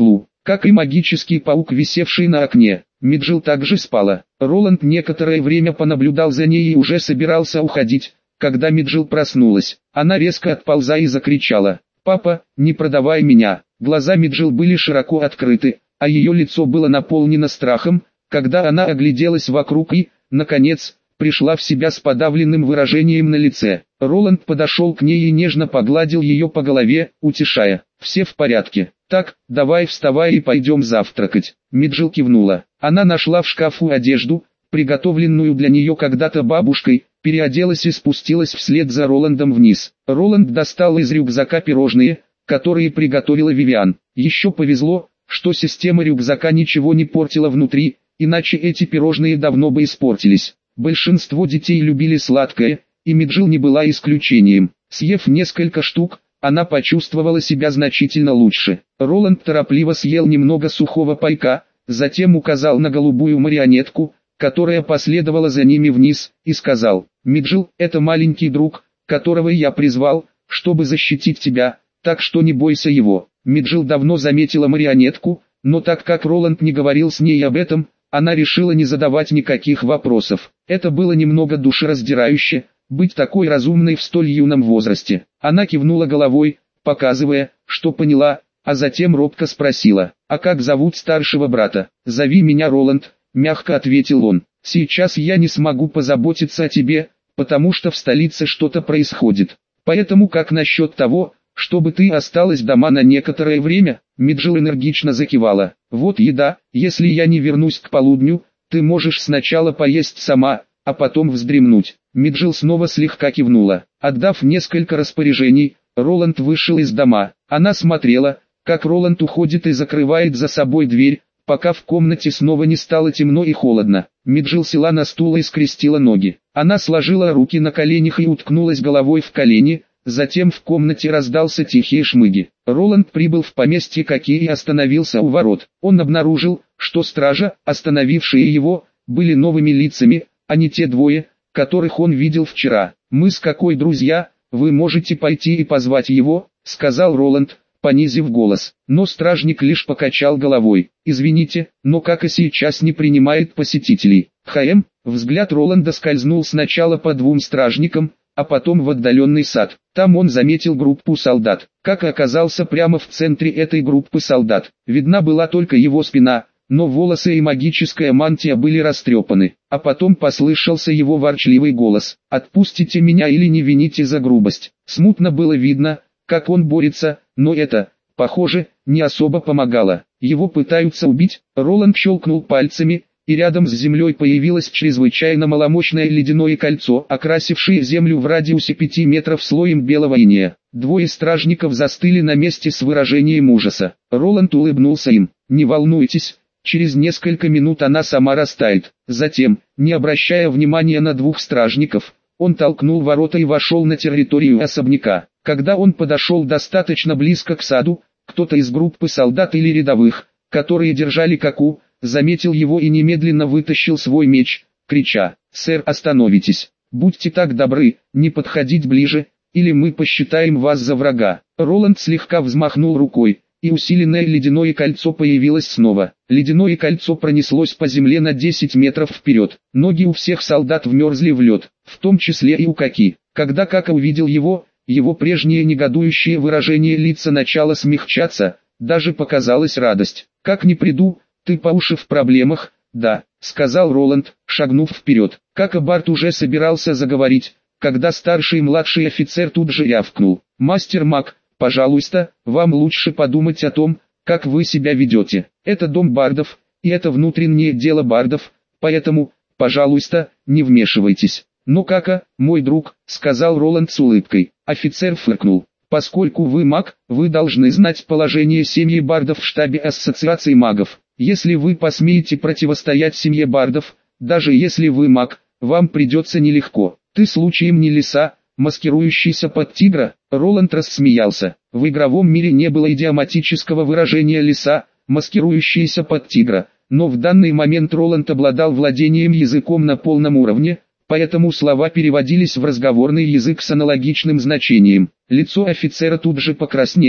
как и магический паук, висевший на окне. Миджил также спала. Роланд некоторое время понаблюдал за ней и уже собирался уходить, когда Миджил проснулась. Она резко отползла и закричала: «Папа, не продавай меня!» Глаза Миджил были широко открыты, а ее лицо было наполнено страхом, когда она огляделась вокруг и, наконец, пришла в себя с подавленным выражением на лице. Роланд подошел к ней и нежно погладил ее по голове, утешая: «Все в порядке. Так, давай вставай и пойдем завтракать». Миджил кивнула. Она нашла в шкафу одежду, приготовленную для нее когда-то бабушкой, переоделась и спустилась вслед за Роландом вниз. Роланд достал из рюкзака пирожные, которые приготовила Вивиан. Еще повезло, что система рюкзака ничего не портила внутри, иначе эти пирожные давно бы испортились. Большинство детей любили сладкое, и Миджил не была исключением. Съев несколько штук, она почувствовала себя значительно лучше. Роланд торопливо съел немного сухого пайка, затем указал на голубую марионетку, которая последовала за ними вниз, и сказал: «Миджил, это маленький друг, которого я призвал, чтобы защитить тебя, так что не бойся его». Миджил давно заметила марионетку, но так как Роланд не говорил с ней об этом, она решила не задавать никаких вопросов. Это было немного душераздирающе, быть такой разумной в столь юном возрасте. Она кивнула головой, показывая, что поняла, а затем робко спросила: «А как зовут старшего брата?» «Зови меня Роланд», — мягко ответил он. «Сейчас я не смогу позаботиться о тебе, потому что в столице что-то происходит. Поэтому как насчет того, чтобы ты осталась дома на некоторое время?» Миджил энергично закивала. «Вот еда, если я не вернусь к полудню, ты можешь сначала поесть сама, а потом вздремнуть». Миджил снова слегка кивнула. Отдав несколько распоряжений, Роланд вышел из дома. Она смотрела, как Роланд уходит и закрывает за собой дверь, пока в комнате снова не стало темно и холодно. Миджил села на стул и скрестила ноги. Она сложила руки на коленях и уткнулась головой в колени. Затем в комнате раздался тихий шмыги. Роланд прибыл в поместье Каки и остановился у ворот. Он обнаружил, что стража, остановившие его, были новыми лицами, а не те двое, которых он видел вчера. «Мы с Какой друзья, вы можете пойти и позвать его», — сказал Роланд, понизив голос. Но стражник лишь покачал головой. «Извините, но Кака сейчас не принимает посетителей». «Хм», взгляд Роланда скользнул сначала по двум стражникам, а потом в отдаленный сад. Там он заметил группу солдат. Кака оказался прямо в центре этой группы солдат. Видна была только его спина, но волосы и магическая мантия были растрепаны. А потом послышался его ворчливый голос: «Отпустите меня или не вините за грубость». Смутно было видно, как он борется, но это, похоже, не особо помогало. Его пытаются убить. Роланд щелкнул пальцами, и рядом с землей появилось чрезвычайно маломощное ледяное кольцо, окрасившее землю в радиусе пяти метров слоем белого инея. Двое стражников застыли на месте с выражением ужаса. Роланд улыбнулся им. «Не волнуйтесь, через несколько минут она сама растает». Затем, не обращая внимания на двух стражников, он толкнул ворота и вошел на территорию особняка. Когда он подошел достаточно близко к саду, кто-то из группы солдат или рядовых, которые держали Каку, заметил его и немедленно вытащил свой меч, крича: «Сэр, остановитесь! Будьте так добры, не подходить ближе, или мы посчитаем вас за врага». Роланд слегка взмахнул рукой, и усиленное ледяное кольцо появилось снова. Ледяное кольцо пронеслось по земле на десять метров вперед. Ноги у всех солдат вмерзли в лед, в том числе и у Каки. Когда Кака увидел его, его прежнее негодующее выражение лица начало смягчаться, даже показалась радость. «Как не приду, ты по уши в проблемах, да», — сказал Роланд, шагнув вперед. Кака Барт уже собирался заговорить, когда старший и младший офицер тут же рявкнул: «Мастер Мак, пожалуйста, вам лучше подумать о том, как вы себя ведете. Это дом бардов, и это внутреннее дело бардов, поэтому, пожалуйста, не вмешивайтесь». «Ну Кака, мой друг», — сказал Роланд с улыбкой. Офицер фыркнул. «Поскольку вы маг, вы должны знать положение семьи бардов в штабе Ассоциации магов. Если вы посмеете противостоять семье бардов, даже если вы маг, вам придется нелегко. Ты случаем не лиса, маскирующийся под тигра?» Роланд рассмеялся. В игровом мире не было идиоматического выражения «лиса, маскирующийся под тигра», но в данный момент Роланд обладал владением языком на полном уровне, поэтому слова переводились в разговорный язык с аналогичным значением. Лицо офицера тут же покраснело,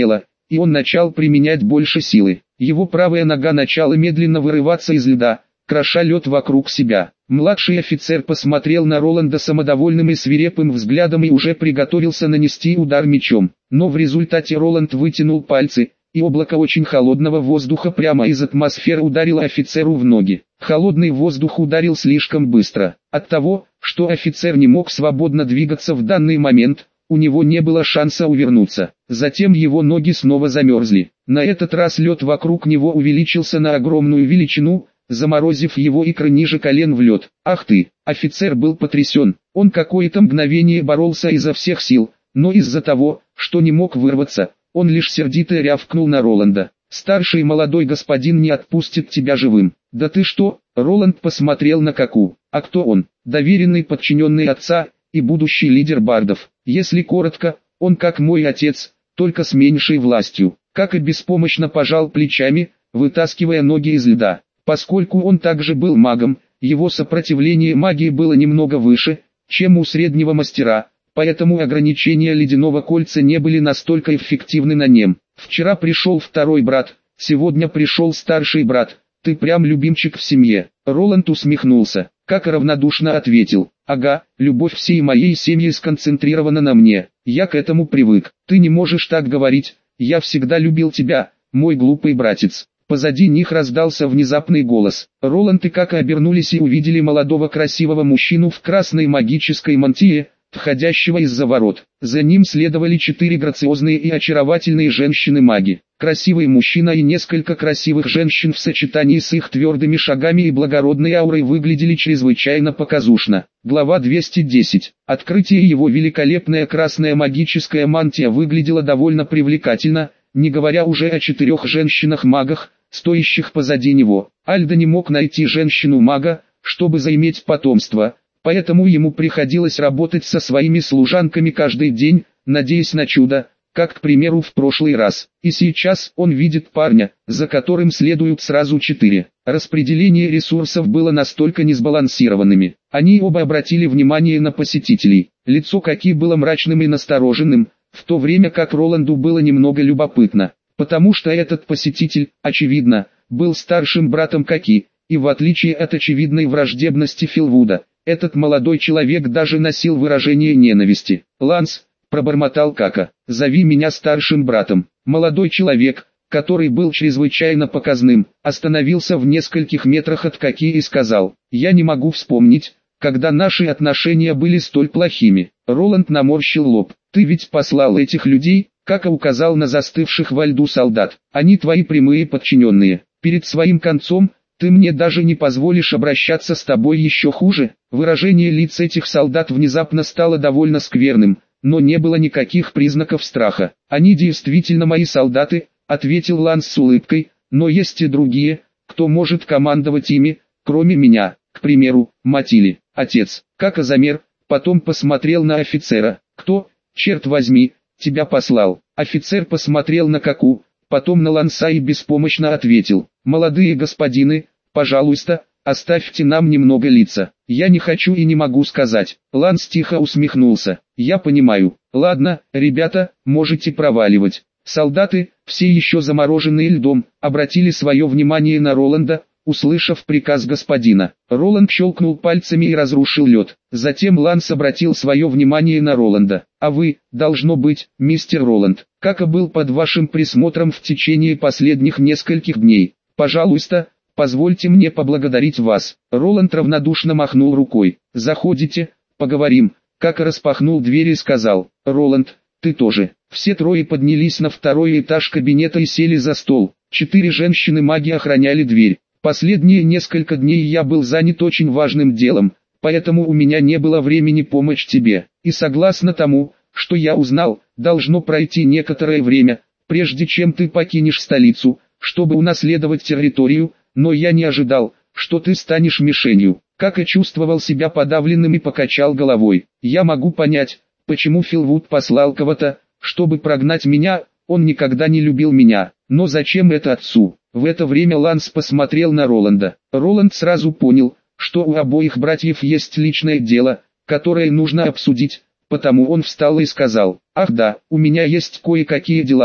и он начал применять больше силы. Его правая нога начала медленно вырываться из льда, кроша лед вокруг себя. Младший офицер посмотрел на Роланда самодовольным и свирепым взглядом и уже приготовился нанести удар мечом. Но в результате Роланд вытянул пальцы, и облако очень холодного воздуха прямо из атмосферы ударило офицеру в ноги. Холодный воздух ударил слишком быстро. От того, что офицер не мог свободно двигаться в данный момент, у него не было шанса увернуться. Затем его ноги снова замерзли. На этот раз лед вокруг него увеличился на огромную величину, заморозив его икры ниже колен в лед. «Ах ты!» Офицер был потрясен. Он какое-то мгновение боролся изо всех сил, но из-за того, что не мог вырваться, он лишь сердито рявкнул на Роланда. «Старший молодой господин не отпустит тебя живым». «Да ты что?» Роланд посмотрел на Каку. «А кто он?» «Доверенный подчиненный отца и будущий лидер бардов. Если коротко, он как мой отец, только с меньшей властью». Кака беспомощно пожал плечами, вытаскивая ноги из льда. Поскольку он также был магом, его сопротивление магии было немного выше, чем у среднего мастера, поэтому ограничения ледяного кольца не были настолько эффективны на нем. «Вчера пришел второй брат, сегодня пришел старший брат, ты прям любимчик в семье». Роланд усмехнулся. Кака равнодушно ответил: «Ага, любовь всей моей семьи сконцентрирована на мне, я к этому привык». «Ты не можешь так говорить, я всегда любил тебя, мой глупый братец». Позади них раздался внезапный голос. Роланд и Кака обернулись и увидели молодого красивого мужчину в красной магической мантии, входящего из-за ворот. За ним следовали четыре грациозные и очаровательные женщины-маги. Красивый мужчина и несколько красивых женщин в сочетании с их твердыми шагами и благородной аурой выглядели чрезвычайно показушно. Глава двести десять. Открытие. Его великолепная красная магическая мантия выглядела довольно привлекательно, не говоря уже о четырех женщинах-магах, стоящих позади него. Альдо не мог найти женщину-мага, чтобы заиметь потомство, поэтому ему приходилось работать со своими служанками каждый день, надеясь на чудо, как, к примеру, в прошлый раз. И сейчас он видит парня, за которым следуют сразу четыре. Распределение ресурсов было настолько несбалансированными. Они оба обратили внимание на посетителей. Лицо Каки было мрачным и настороженным, в то время как Роланду было немного любопытно, потому что этот посетитель, очевидно, был старшим братом Каки, и в отличие от очевидной враждебности Филвуда, этот молодой человек даже носил выражение ненависти. «Ланс», — пробормотал Кака, — «зови меня старшим братом». Молодой человек, который был чрезвычайно показным, остановился в нескольких метрах от Каки и сказал: «Я не могу вспомнить, когда наши отношения были столь плохими». Роланд наморщил лоб. «Ты ведь послал этих людей?» Кака указал на застывших во льду солдат. «Они твои прямые подчиненные. Перед своим концом, ты мне даже не позволишь обращаться с тобой еще хуже». Выражение лиц этих солдат внезапно стало довольно скверным, но не было никаких признаков страха. «Они действительно мои солдаты», — ответил Ланс с улыбкой, «но есть и другие, кто может командовать ими, кроме меня, к примеру, Матили, отец». Кака замер, потом посмотрел на офицера. «Кто, черт возьми, тебя послал?» Офицер посмотрел на Каку, потом на Ланса и беспомощно ответил: «Молодые господины, пожалуйста, оставьте нам немного лица. Я не хочу и не могу сказать». Ланс тихо усмехнулся. «Я понимаю. Ладно, ребята, можете проваливать». Солдаты, все еще замороженные льдом, обратили свое внимание на Роланда, услышав приказ господина. Роланд щелкнул пальцами и разрушил лед. Затем Ланс обратил свое внимание на Роланда. «А вы, должно быть, мистер Роланд, Кака был под вашим присмотром в течение последних нескольких дней. Пожалуйста, позвольте мне поблагодарить вас». Роланд равнодушно махнул рукой. «Заходите, поговорим». Кака распахнул дверь и сказал: «Роланд, ты тоже». Все трое поднялись на второй этаж кабинета и сели за стол. Четыре женщины-маги охраняли дверь. «Последние несколько дней я был занят очень важным делом, поэтому у меня не было времени помочь тебе. И согласно тому, что я узнал, должно пройти некоторое время, прежде чем ты покинешь столицу, чтобы унаследовать территорию, но я не ожидал, что ты станешь мишенью». Кака чувствовал себя подавленным и покачал головой. «Я могу понять, почему Филвуд послал кого-то, чтобы прогнать меня, он никогда не любил меня, но зачем это отцу?» В это время Ланс посмотрел на Роланда. Роланд сразу понял, что у обоих братьев есть личное дело, которое нужно обсудить, потому он встал и сказал: «Ах да, у меня есть кое-какие дела,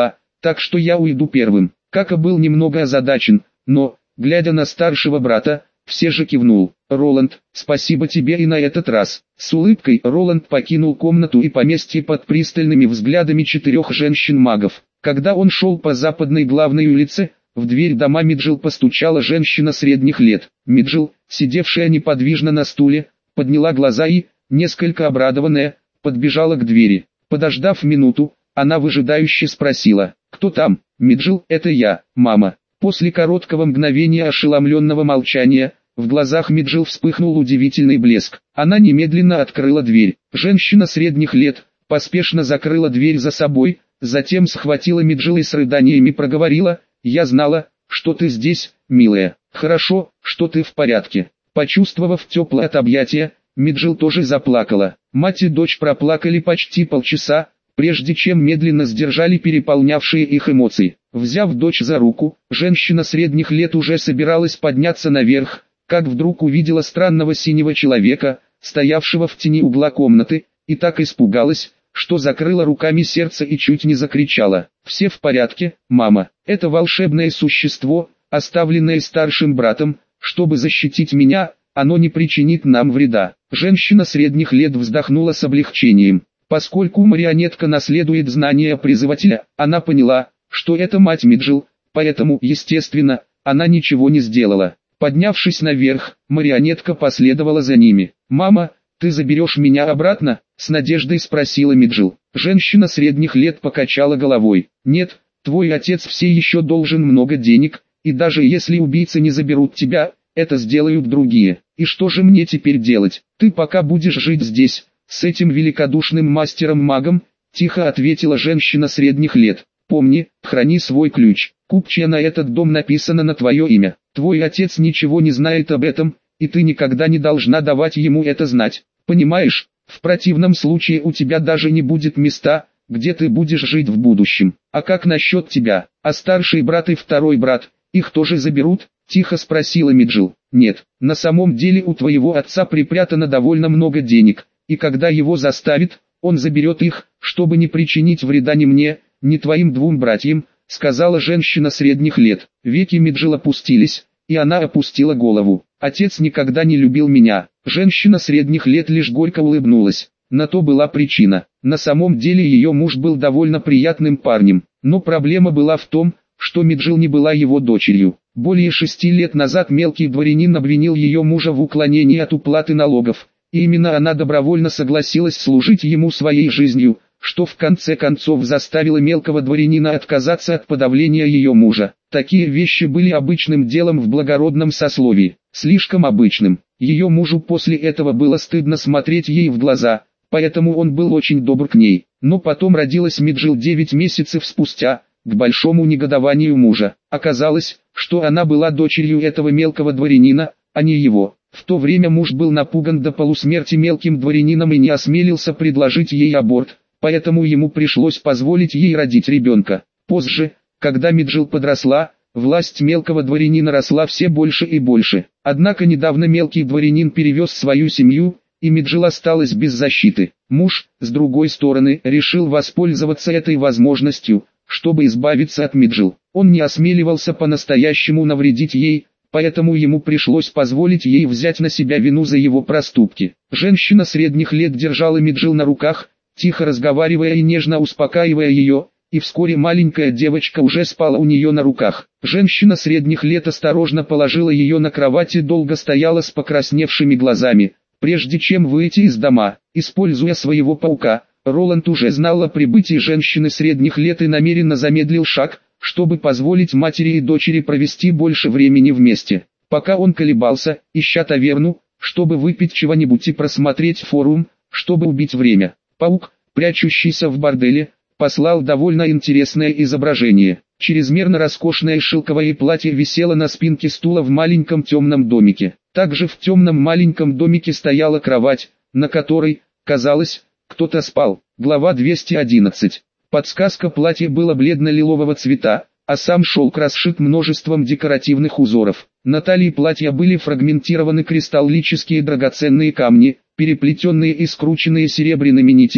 так что я уйду первым. Кака был немного озадачен, но, глядя на старшего брата, все же кивнул. «Роланд, спасибо тебе и на этот раз». С улыбкой Роланд покинул комнату и поместье под пристальными взглядами четырех женщин-магов. Когда он шел по западной главной улице, в дверь дома Миджил постучала женщина средних лет. Миджил, сидевшая неподвижно на стуле, подняла глаза и, несколько обрадованная, подбежала к двери. Подождав минуту, она выжидающе спросила: «Кто там?» «Миджил, это я, мама». После короткого мгновения ошеломленного молчания, в глазах Миджил вспыхнул удивительный блеск. Она немедленно открыла дверь. Женщина средних лет поспешно закрыла дверь за собой, затем схватила Миджил и с рыданиями проговорила: «Я знала, что ты здесь, милая. Хорошо, что ты в порядке». Почувствовав теплое от объятия, Миджил тоже заплакала. Мать и дочь проплакали почти полчаса, прежде чем медленно сдержали переполнявшие их эмоции. Взяв дочь за руку, женщина средних лет уже собиралась подняться наверх, как вдруг увидела странного синего человека, стоявшего в тени угла комнаты, и так испугалась, что закрыла руками сердце и чуть не закричала: «Все в порядке, мама? Это волшебное существо, оставленное старшим братом, чтобы защитить меня, оно не причинит нам вреда». Женщина средних лет вздохнула с облегчением. Поскольку марионетка наследует знания призывателя, она поняла, что это мать Миджил, поэтому, естественно, она ничего не сделала. Поднявшись наверх, марионетка последовала за ними. «Мама, ты заберешь меня обратно?» — с надеждой спросила Миджил. Женщина средних лет покачала головой. «Нет, твой отец все еще должен много денег, и даже если убийцы не заберут тебя, это сделают другие. И что же мне теперь делать? Ты пока будешь жить здесь, с этим великодушным мастером-магом», — тихо ответила женщина средних лет. «Помни, храни свой ключ. Купчая на этот дом написано на твое имя. Твой отец ничего не знает об этом, и ты никогда не должна давать ему это знать. Понимаешь? В противном случае у тебя даже не будет места, где ты будешь жить в будущем. А как насчет тебя? А старший брат и второй брат, их тоже заберут?» — тихо спросила Миджил. «Нет, на самом деле у твоего отца припрятано довольно много денег, и когда его заставит, он заберет их, чтобы не причинить вреда ни мне, ни твоим двум братьям», — сказала женщина средних лет. Веки Миджил опустились, и она опустила голову. «Отец никогда не любил меня». Женщина средних лет лишь горько улыбнулась. На то была причина. На самом деле ее муж был довольно приятным парнем, но проблема была в том, что Миджил не была его дочерью. Более шести лет назад мелкий дворянин обвинил ее мужа в уклонении от уплаты налогов, и именно она добровольно согласилась служить ему своей жизнью, что в конце концов заставило мелкого дворянина отказаться от подавления ее мужа. Такие вещи были обычным делом в благородном сословии, слишком обычным. Ее мужу после этого было стыдно смотреть ей в глаза, поэтому он был очень добр к ней. Но потом родилась Миджил девять месяцев спустя, к большому негодованию мужа. Оказалось, что она была дочерью этого мелкого дворянина, а не его. В то время муж был напуган до полусмерти мелким дворянином и не осмелился предложить ей аборт, поэтому ему пришлось позволить ей родить ребенка. Позже, когда Миджил подросла, власть мелкого дворянина росла все больше и больше. Однако недавно мелкий дворянин перевез свою семью, и Миджил осталась без защиты. Муж, с другой стороны, решил воспользоваться этой возможностью, чтобы избавиться от Миджил. Он не осмеливался по-настоящему навредить ей, поэтому ему пришлось позволить ей взять на себя вину за его проступки. Женщина средних лет держала Миджил на руках, тихо разговаривая и нежно успокаивая ее, и вскоре маленькая девочка уже спала у нее на руках. Женщина средних лет осторожно положила ее на кровать и долго стояла с покрасневшими глазами, прежде чем выйти из дома. Используя своего паука, Роланд уже знал о прибытии женщины средних лет и намеренно замедлил шаг, чтобы позволить матери и дочери провести больше времени вместе. Пока он колебался, ища таверну, чтобы выпить чего-нибудь и просмотреть форум, чтобы убить время, паук, прячущийся в борделе, послал довольно интересное изображение. Чрезмерно роскошное шелковое платье висело на спинке стула в маленьком темном домике. Также в темном маленьком домике стояла кровать, на которой, казалось, кто-то спал. Глава двести одиннадцать. Подсказка: платье было бледно-лилового цвета, а сам шелк расшит множеством декоративных узоров. На талии платья были фрагментированы кристаллические драгоценные камни, переплетенные и скрученные серебряными нитями,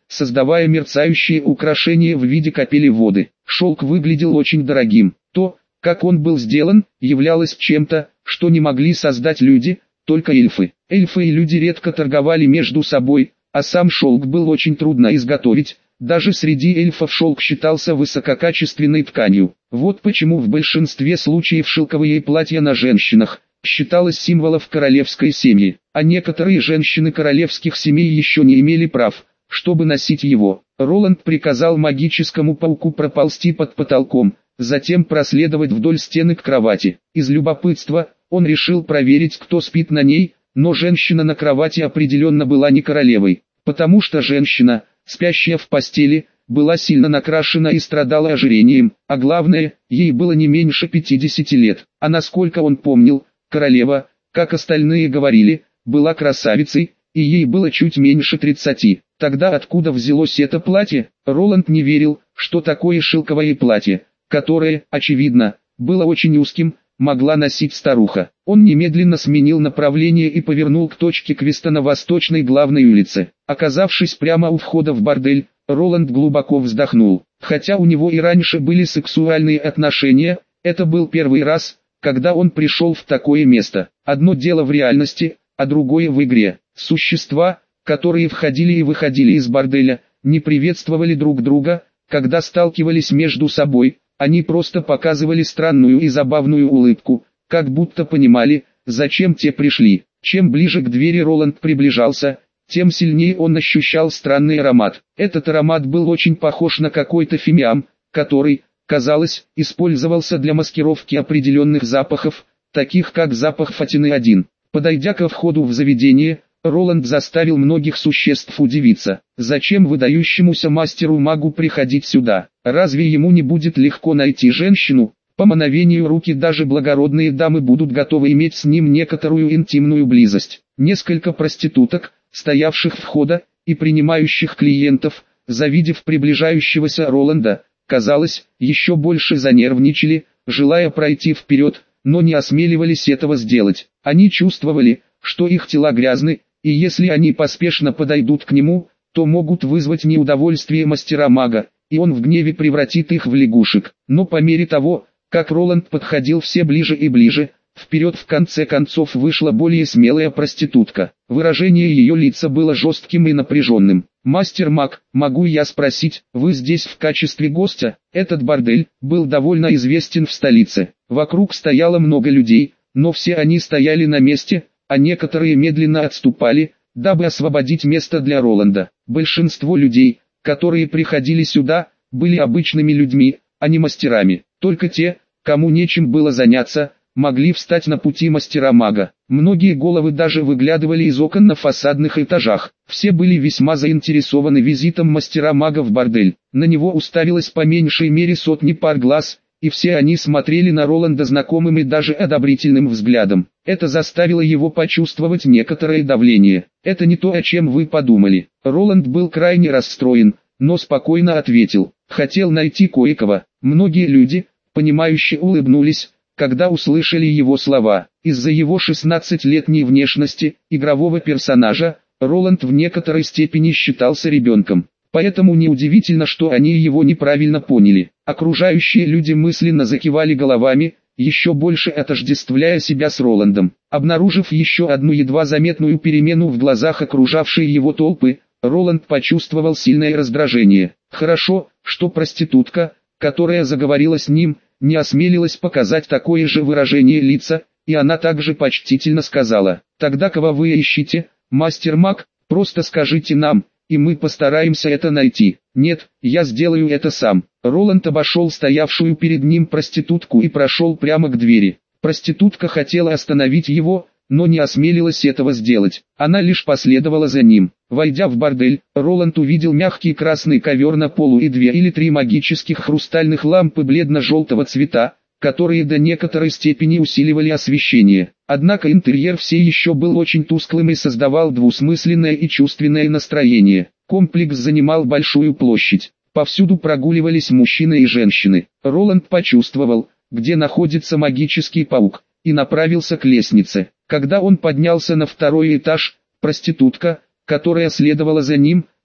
создавая мерцающие украшения в виде капели воды. Шелк выглядел очень дорогим. То, как он был сделан, являлось чем-то, что не могли создать люди, только эльфы. Эльфы и люди редко торговали между собой, а сам шелк был очень трудно изготовить. Даже среди эльфов шелк считался высококачественной тканью. Вот почему в большинстве случаев шелковые платья на женщинах считалось символом королевской семьи, а некоторые женщины королевских семей еще не имели прав, чтобы носить его. Роланд приказал магическому пауку проползти под потолком, затем проследовать вдоль стены к кровати. Из любопытства, он решил проверить, кто спит на ней, но женщина на кровати определенно была не королевой, потому что женщина, спящая в постели, была сильно накрашена и страдала ожирением, а главное, ей было не меньше пятидесяти лет. А насколько он помнил, королева, как остальные говорили, была красавицей, и ей было чуть меньше тридцати. Тогда откуда взялось это платье? Роланд не верил, что такое шелковое платье, которое, очевидно, было очень узким, могла носить старуха. Он немедленно сменил направление и повернул к точке квеста на восточной главной улице. Оказавшись прямо у входа в бордель, Роланд глубоко вздохнул. Хотя у него и раньше были сексуальные отношения, это был первый раз, когда он пришел в такое место. Одно дело в реальности, а другое в игре. Существа, которые входили и выходили из борделя, не приветствовали друг друга, когда сталкивались между собой. Они просто показывали странную и забавную улыбку, как будто понимали, зачем те пришли. Чем ближе к двери Роланд приближался, тем сильнее он ощущал странный аромат. Этот аромат был очень похож на какой-то фимиам, который, казалось, использовался для маскировки определенных запахов, таких как запах Фатины один. Подойдя ко входу в заведение, Роланд заставил многих существ удивиться. Зачем выдающемуся мастеру-магу приходить сюда? Разве ему не будет легко найти женщину? По мановению руки даже благородные дамы будут готовы иметь с ним некоторую интимную близость. Несколько проституток, стоявших у входа и принимающих клиентов, завидев приближающегося Роланда, казалось, еще больше занервничали, желая пройти вперед, но не осмеливались этого сделать. Они чувствовали, что их тела грязны, и если они поспешно подойдут к нему, то могут вызвать неудовольствие мастера-мага, и он в гневе превратит их в лягушек. Но по мере того, как Роланд подходил все ближе и ближе, вперед в конце концов вышла более смелая проститутка. Выражение ее лица было жестким и напряженным. «Мастер-маг, могу я спросить, вы здесь в качестве гостя?» Этот бордель был довольно известен в столице. Вокруг стояло много людей, но все они стояли на месте, а некоторые медленно отступали, дабы освободить место для Роланда. Большинство людей, которые приходили сюда, были обычными людьми, а не мастерами. Только те, кому нечем было заняться, могли встать на пути мастера-мага. Многие головы даже выглядывали из окон на фасадных этажах. Все были весьма заинтересованы визитом мастера-мага в бордель. На него уставилось по меньшей мере сотни пар глаз, и все они смотрели на Роланда знакомым и даже одобрительным взглядом. Это заставило его почувствовать некоторое давление. «Это не то, о чем вы подумали». Роланд был крайне расстроен, но спокойно ответил. «Хотел найти кое-кого». Многие люди, понимающе улыбнулись, когда услышали его слова. Из-за его шестнадцатилетней внешности, игрового персонажа, Роланд в некоторой степени считался ребенком. Поэтому неудивительно, что они его неправильно поняли. Окружающие люди мысленно закивали головами, еще больше отождествляя себя с Роландом. Обнаружив еще одну едва заметную перемену в глазах окружавшей его толпы, Роланд почувствовал сильное раздражение. Хорошо, что проститутка, которая заговорила с ним, не осмелилась показать такое же выражение лица, и она также почтительно сказала: «Тогда кого вы ищете, мастер-маг, просто скажите нам, и мы постараемся это найти». «Нет, я сделаю это сам». Роланд обошел стоявшую перед ним проститутку и прошел прямо к двери. Проститутка хотела остановить его, но не осмелилась этого сделать. Она лишь последовала за ним. Войдя в бордель, Роланд увидел мягкий красный ковер на полу и две или три магических хрустальных лампы бледно-желтого цвета, которые до некоторой степени усиливали освещение. Однако интерьер все еще был очень тусклым и создавал двусмысленное и чувственное настроение. Комплекс занимал большую площадь. Повсюду прогуливались мужчины и женщины. Роланд почувствовал, где находится магический паук, и направился к лестнице. Когда он поднялся на второй этаж, проститутка, которая следовала за ним,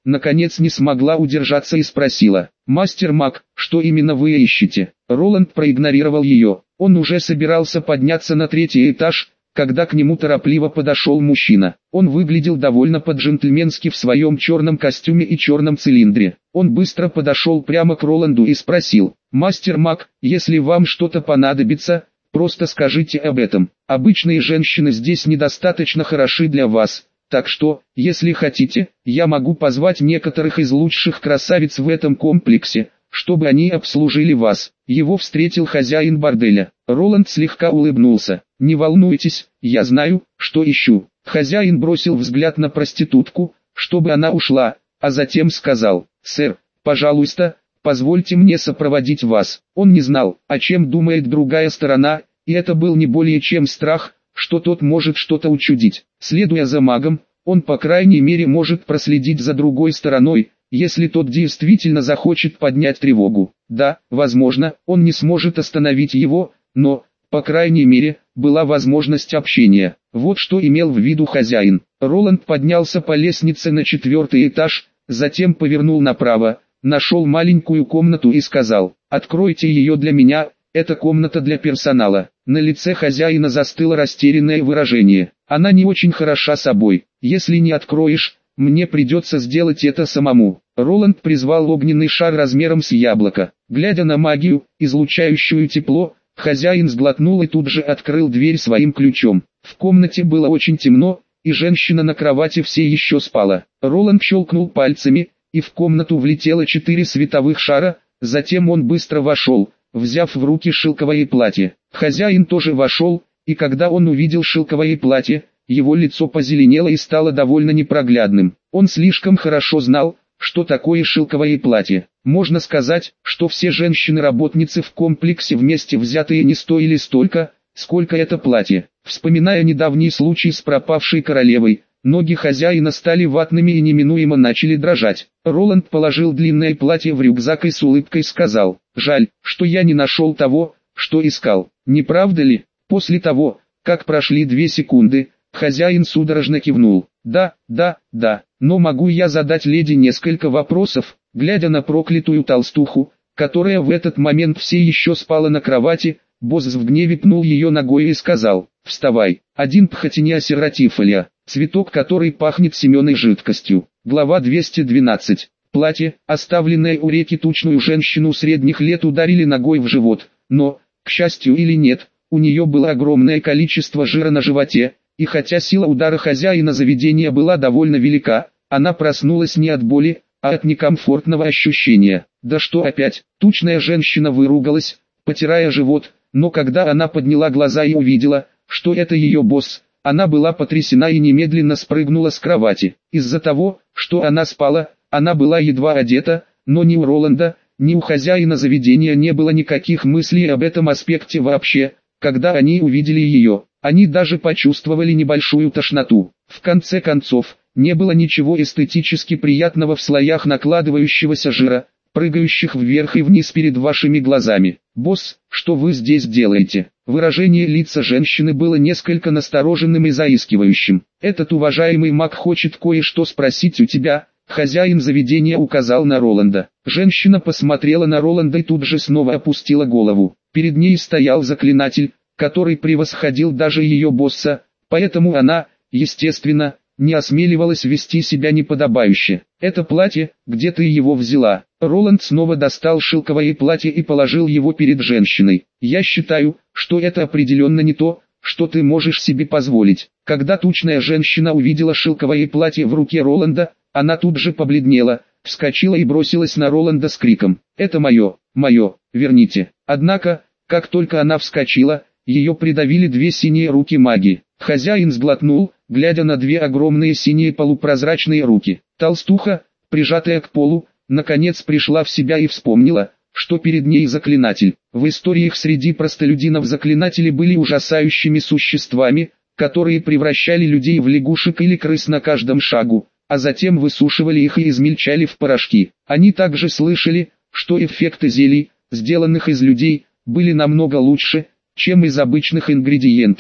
наконец не смогла удержаться и спросила: «Мастер Маг, что именно вы ищете?» Роланд проигнорировал ее. Он уже собирался подняться на третий этаж, когда к нему торопливо подошел мужчина. Он выглядел довольно по-джентльменски в своем черном костюме и черном цилиндре. Он быстро подошел прямо к Роланду и спросил: «Мастер Маг, если вам что-то понадобится, просто скажите об этом. Обычные женщины здесь недостаточно хороши для вас, так что, если хотите, я могу позвать некоторых из лучших красавиц в этом комплексе, чтобы они обслужили вас». Его встретил хозяин борделя. Роланд слегка улыбнулся. «Не волнуйтесь, я знаю, что ищу». Хозяин бросил взгляд на проститутку, чтобы она ушла, а затем сказал: «Сэр, пожалуйста, позвольте мне сопроводить вас». Он не знал, о чем думает другая сторона, и это был не более чем страх, что тот может что-то учудить. Следуя за магом, он по крайней мере может проследить за другой стороной, если тот действительно захочет поднять тревогу. Да, возможно, он не сможет остановить его, но, по крайней мере, была возможность общения. Вот что имел в виду хозяин. Роланд поднялся по лестнице на четвертый этаж, затем повернул направо, нашел маленькую комнату и сказал: «Откройте ее для меня, это комната для персонала». На лице хозяина застыло растерянное выражение. «Она не очень хороша собой. Если не откроешь, мне придется сделать это самому». Роланд призвал огненный шар размером с яблоко. Глядя на магию, излучающую тепло, хозяин сглотнул и тут же открыл дверь своим ключом. В комнате было очень темно, и женщина на кровати все еще спала. Роланд щелкнул пальцами, и в комнату влетело четыре световых шара, затем он быстро вошел, взяв в руки шелковое платье. Хозяин тоже вошел, и когда он увидел шелковое платье, его лицо позеленело и стало довольно непроглядным. Он слишком хорошо знал, что такое шелковое платье. Можно сказать, что все женщины-работницы в комплексе вместе взятые не стоили столько, сколько это платье. Вспоминая недавний случай с пропавшей королевой, ноги хозяина стали ватными и неминуемо начали дрожать. Роланд положил длинное платье в рюкзак и с улыбкой сказал: «Жаль, что я не нашел того, что искал. Не правда ли?» После того, как прошли две секунды, хозяин судорожно кивнул. «Да, да, да, но могу я задать леди несколько вопросов?» Глядя на проклятую толстуху, которая в этот момент все еще спала на кровати, босс в гневе пнул ее ногой и сказал: «Вставай, один пхати не осиротифоля, цветок, который пахнет семенной жидкостью». Глава двести двенадцать. Платье, оставленное у реки тучную женщину средних лет, ударили ногой в живот, но, к счастью или нет, у нее было огромное количество жира на животе, и хотя сила удара хозяина заведения была довольно велика, она проснулась не от боли, а от некомфортного ощущения. «Да что опять?» Тучная женщина выругалась, потирая живот, но когда она подняла глаза и увидела, что это ее босс, она была потрясена и немедленно спрыгнула с кровати. Из-за того, что она спала, она была едва одета, но ни у Роланда, ни у хозяина заведения не было никаких мыслей об этом аспекте вообще. Когда они увидели ее, они даже почувствовали небольшую тошноту. В конце концов, не было ничего эстетически приятного в слоях накладывающегося жира, прыгающих вверх и вниз перед вашими глазами. «Босс, что вы здесь делаете?» Выражение лица женщины было несколько настороженным и заискивающим. «Этот уважаемый маг хочет кое-что спросить у тебя», — хозяин заведения указал на Роланда. Женщина посмотрела на Роланда и тут же снова опустила голову. Перед ней стоял заклинатель, который превосходил даже ее босса, поэтому она, естественно, не осмеливалась вести себя неподобающе. «Это платье, где ты его взяла?» Роланд снова достал шелковое платье и положил его перед женщиной. «Я считаю, что это определенно не то, что ты можешь себе позволить». Когда тучная женщина увидела шелковое платье в руке Роланда, она тут же побледнела, вскочила и бросилась на Роланда с криком: «Это мое, мое, верните!» Однако, как только она вскочила, ее придавили две синие руки маги. Хозяин сглотнул, глядя на две огромные синие полупрозрачные руки. Толстуха, прижатая к полу, наконец пришла в себя и вспомнила, что перед ней заклинатель. В историях среди простолюдинов заклинатели были ужасающими существами, которые превращали людей в лягушек или крыс на каждом шагу, а затем высушивали их и измельчали в порошки. Они также слышали, что эффекты зелий, сделанных из людей, были намного лучше, чем из обычных ингредиентов.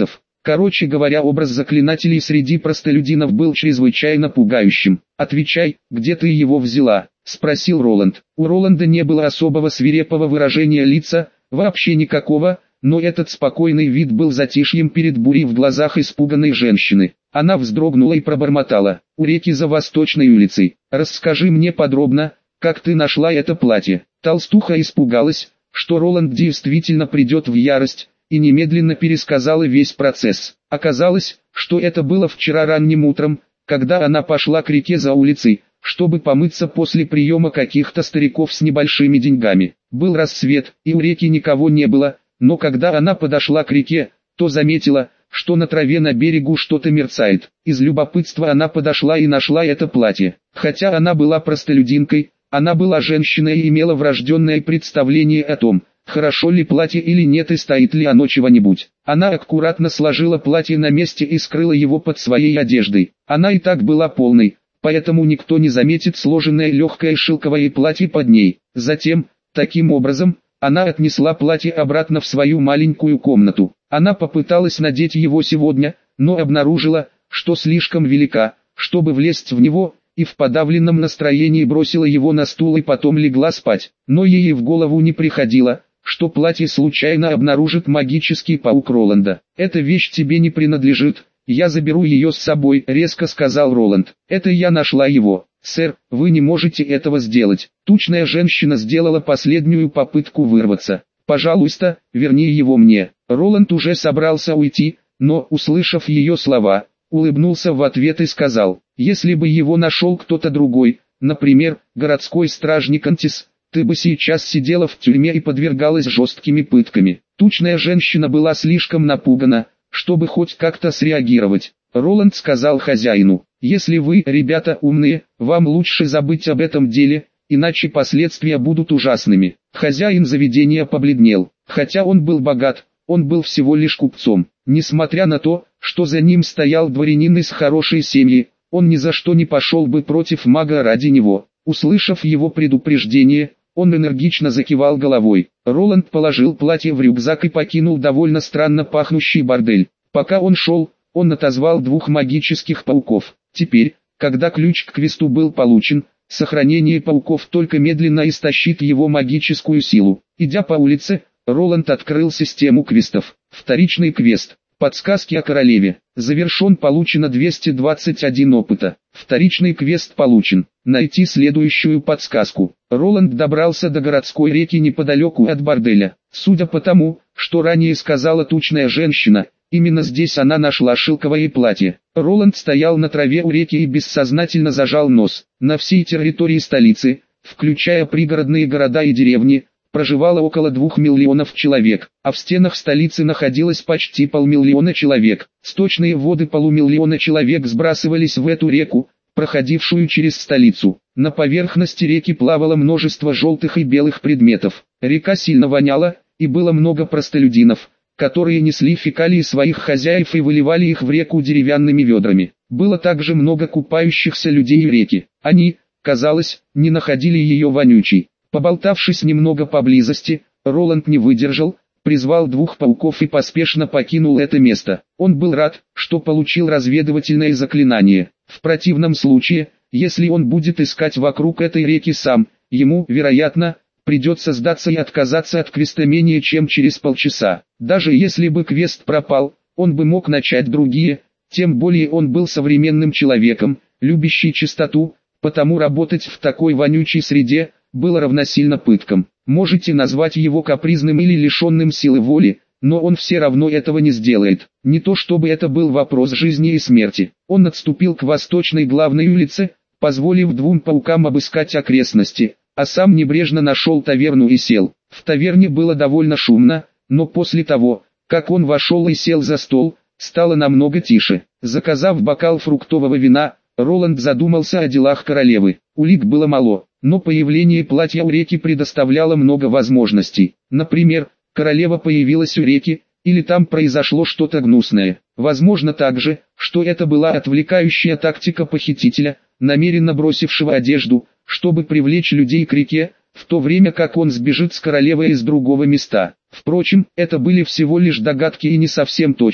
Короче говоря, образ заклинателей среди простолюдинов был чрезвычайно пугающим. «Отвечай, где ты его взяла?» – спросил Роланд. У Роланда не было особого свирепого выражения лица, вообще никакого, но этот спокойный вид был затишьем перед бурей в глазах испуганной женщины. Она вздрогнула и пробормотала: «У реки за Восточной улицей. Расскажи мне подробно, как ты нашла это платье». Толстуха испугалась, что Роланд действительно придет в ярость, и немедленно пересказала весь процесс. Оказалось, что это было вчера ранним утром, когда она пошла к реке за улицей, чтобы помыться после приема каких-то стариков с небольшими деньгами. Был рассвет, и у реки никого не было, но когда она подошла к реке, то заметила, что на траве на берегу что-то мерцает. Из любопытства она подошла и нашла это платье. Хотя она была простолюдинкой, она была женщиной и имела врожденное представление о том, хорошо ли платье или нет и стоит ли оно чего-нибудь. Она аккуратно сложила платье на месте и скрыла его под своей одеждой. Она и так была полной, поэтому никто не заметит сложенное легкое шелковое платье под ней. Затем, таким образом, она отнесла платье обратно в свою маленькую комнату. Она попыталась надеть его сегодня, но обнаружила, что слишком велика, чтобы влезть в него, и в подавленном настроении бросила его на стул и потом легла спать. Но ей в голову не приходило, что платье случайно обнаружит магический паук Роланда. «Эта вещь тебе не принадлежит, я заберу ее с собой», — резко сказал Роланд. «Это я нашла его». «Сэр, вы не можете этого сделать». Тучная женщина сделала последнюю попытку вырваться. «Пожалуйста, верни его мне». Роланд уже собрался уйти, но, услышав ее слова, улыбнулся в ответ и сказал: «Если бы его нашел кто-то другой, например, городской стражник Антис, ты бы сейчас сидела в тюрьме и подвергалась жесткими пытками». Тучная женщина была слишком напугана, чтобы хоть как-то среагировать. Роланд сказал хозяину: «Если вы, ребята, умные, вам лучше забыть об этом деле, иначе последствия будут ужасными». Хозяин заведения побледнел. Хотя он был богат, он был всего лишь купцом. Несмотря на то, что за ним стоял дворянин из хорошей семьи, он ни за что не пошел бы против мага ради него. Услышав его предупреждение, он энергично закивал головой. Роланд положил платье в рюкзак и покинул довольно странно пахнущий бордель. Пока он шел, он отозвал двух магических пауков. Теперь, когда ключ к квесту был получен, сохранение пауков только медленно истощит его магическую силу. Идя по улице, Роланд открыл систему квестов. Вторичный квест. Подсказки о королеве. Завершен, получено двести двадцать один опыта. Вторичный квест получен. Найти следующую подсказку. Роланд добрался до городской реки неподалеку от борделя. Судя по тому, что ранее сказала тучная женщина, именно здесь она нашла шелковое платье. Роланд стоял на траве у реки и бессознательно зажал нос. На всей территории столицы, включая пригородные города и деревни, проживало около двух миллионов человек, а в стенах столицы находилось почти полмиллиона человек. Сточные воды полумиллиона человек сбрасывались в эту реку, проходившую через столицу. На поверхности реки плавало множество желтых и белых предметов. Река сильно воняла, и было много простолюдинов, которые несли фекалии своих хозяев и выливали их в реку деревянными ведрами. Было также много купающихся людей в реке. Они, казалось, не находили ее вонючей. Поболтавшись немного поблизости, Роланд не выдержал, призвал двух пауков и поспешно покинул это место. Он был рад, что получил разведывательное заклинание. В противном случае, если он будет искать вокруг этой реки сам, ему, вероятно, придется сдаться и отказаться от квеста менее чем через полчаса. Даже если бы квест пропал, он бы мог начать другие, тем более он был современным человеком, любящий чистоту, потому работать в такой вонючей среде было равносильно пыткам. Можете назвать его капризным или лишенным силы воли, но он все равно этого не сделает. Не то чтобы это был вопрос жизни и смерти. Он отступил к восточной главной улице, позволив двум паукам обыскать окрестности, а сам небрежно нашел таверну и сел. В таверне было довольно шумно, но после того, как он вошел и сел за стол, стало намного тише. Заказав бокал фруктового вина, Роланд задумался о делах королевы. Улик было мало, но появление платья у реки предоставляло много возможностей. Например, королева появилась у реки, или там произошло что-то гнусное. Возможно также, что это была отвлекающая тактика похитителя, намеренно бросившего одежду, чтобы привлечь людей к реке, в то время как он сбежит с королевой из другого места. Впрочем, это были всего лишь догадки и не совсем точные,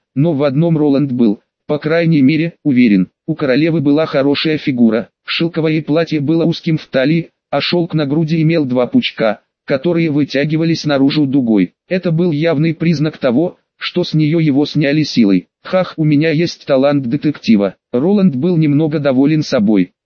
но в одном Роланд был, по крайней мере, уверен. У королевы была хорошая фигура, шелковое платье было узким в талии, а шелк на груди имел два пучка, которые вытягивались наружу дугой. Это был явный признак того, что с нее его сняли силой. Хах, у меня есть талант детектива. Роланд был немного доволен собой.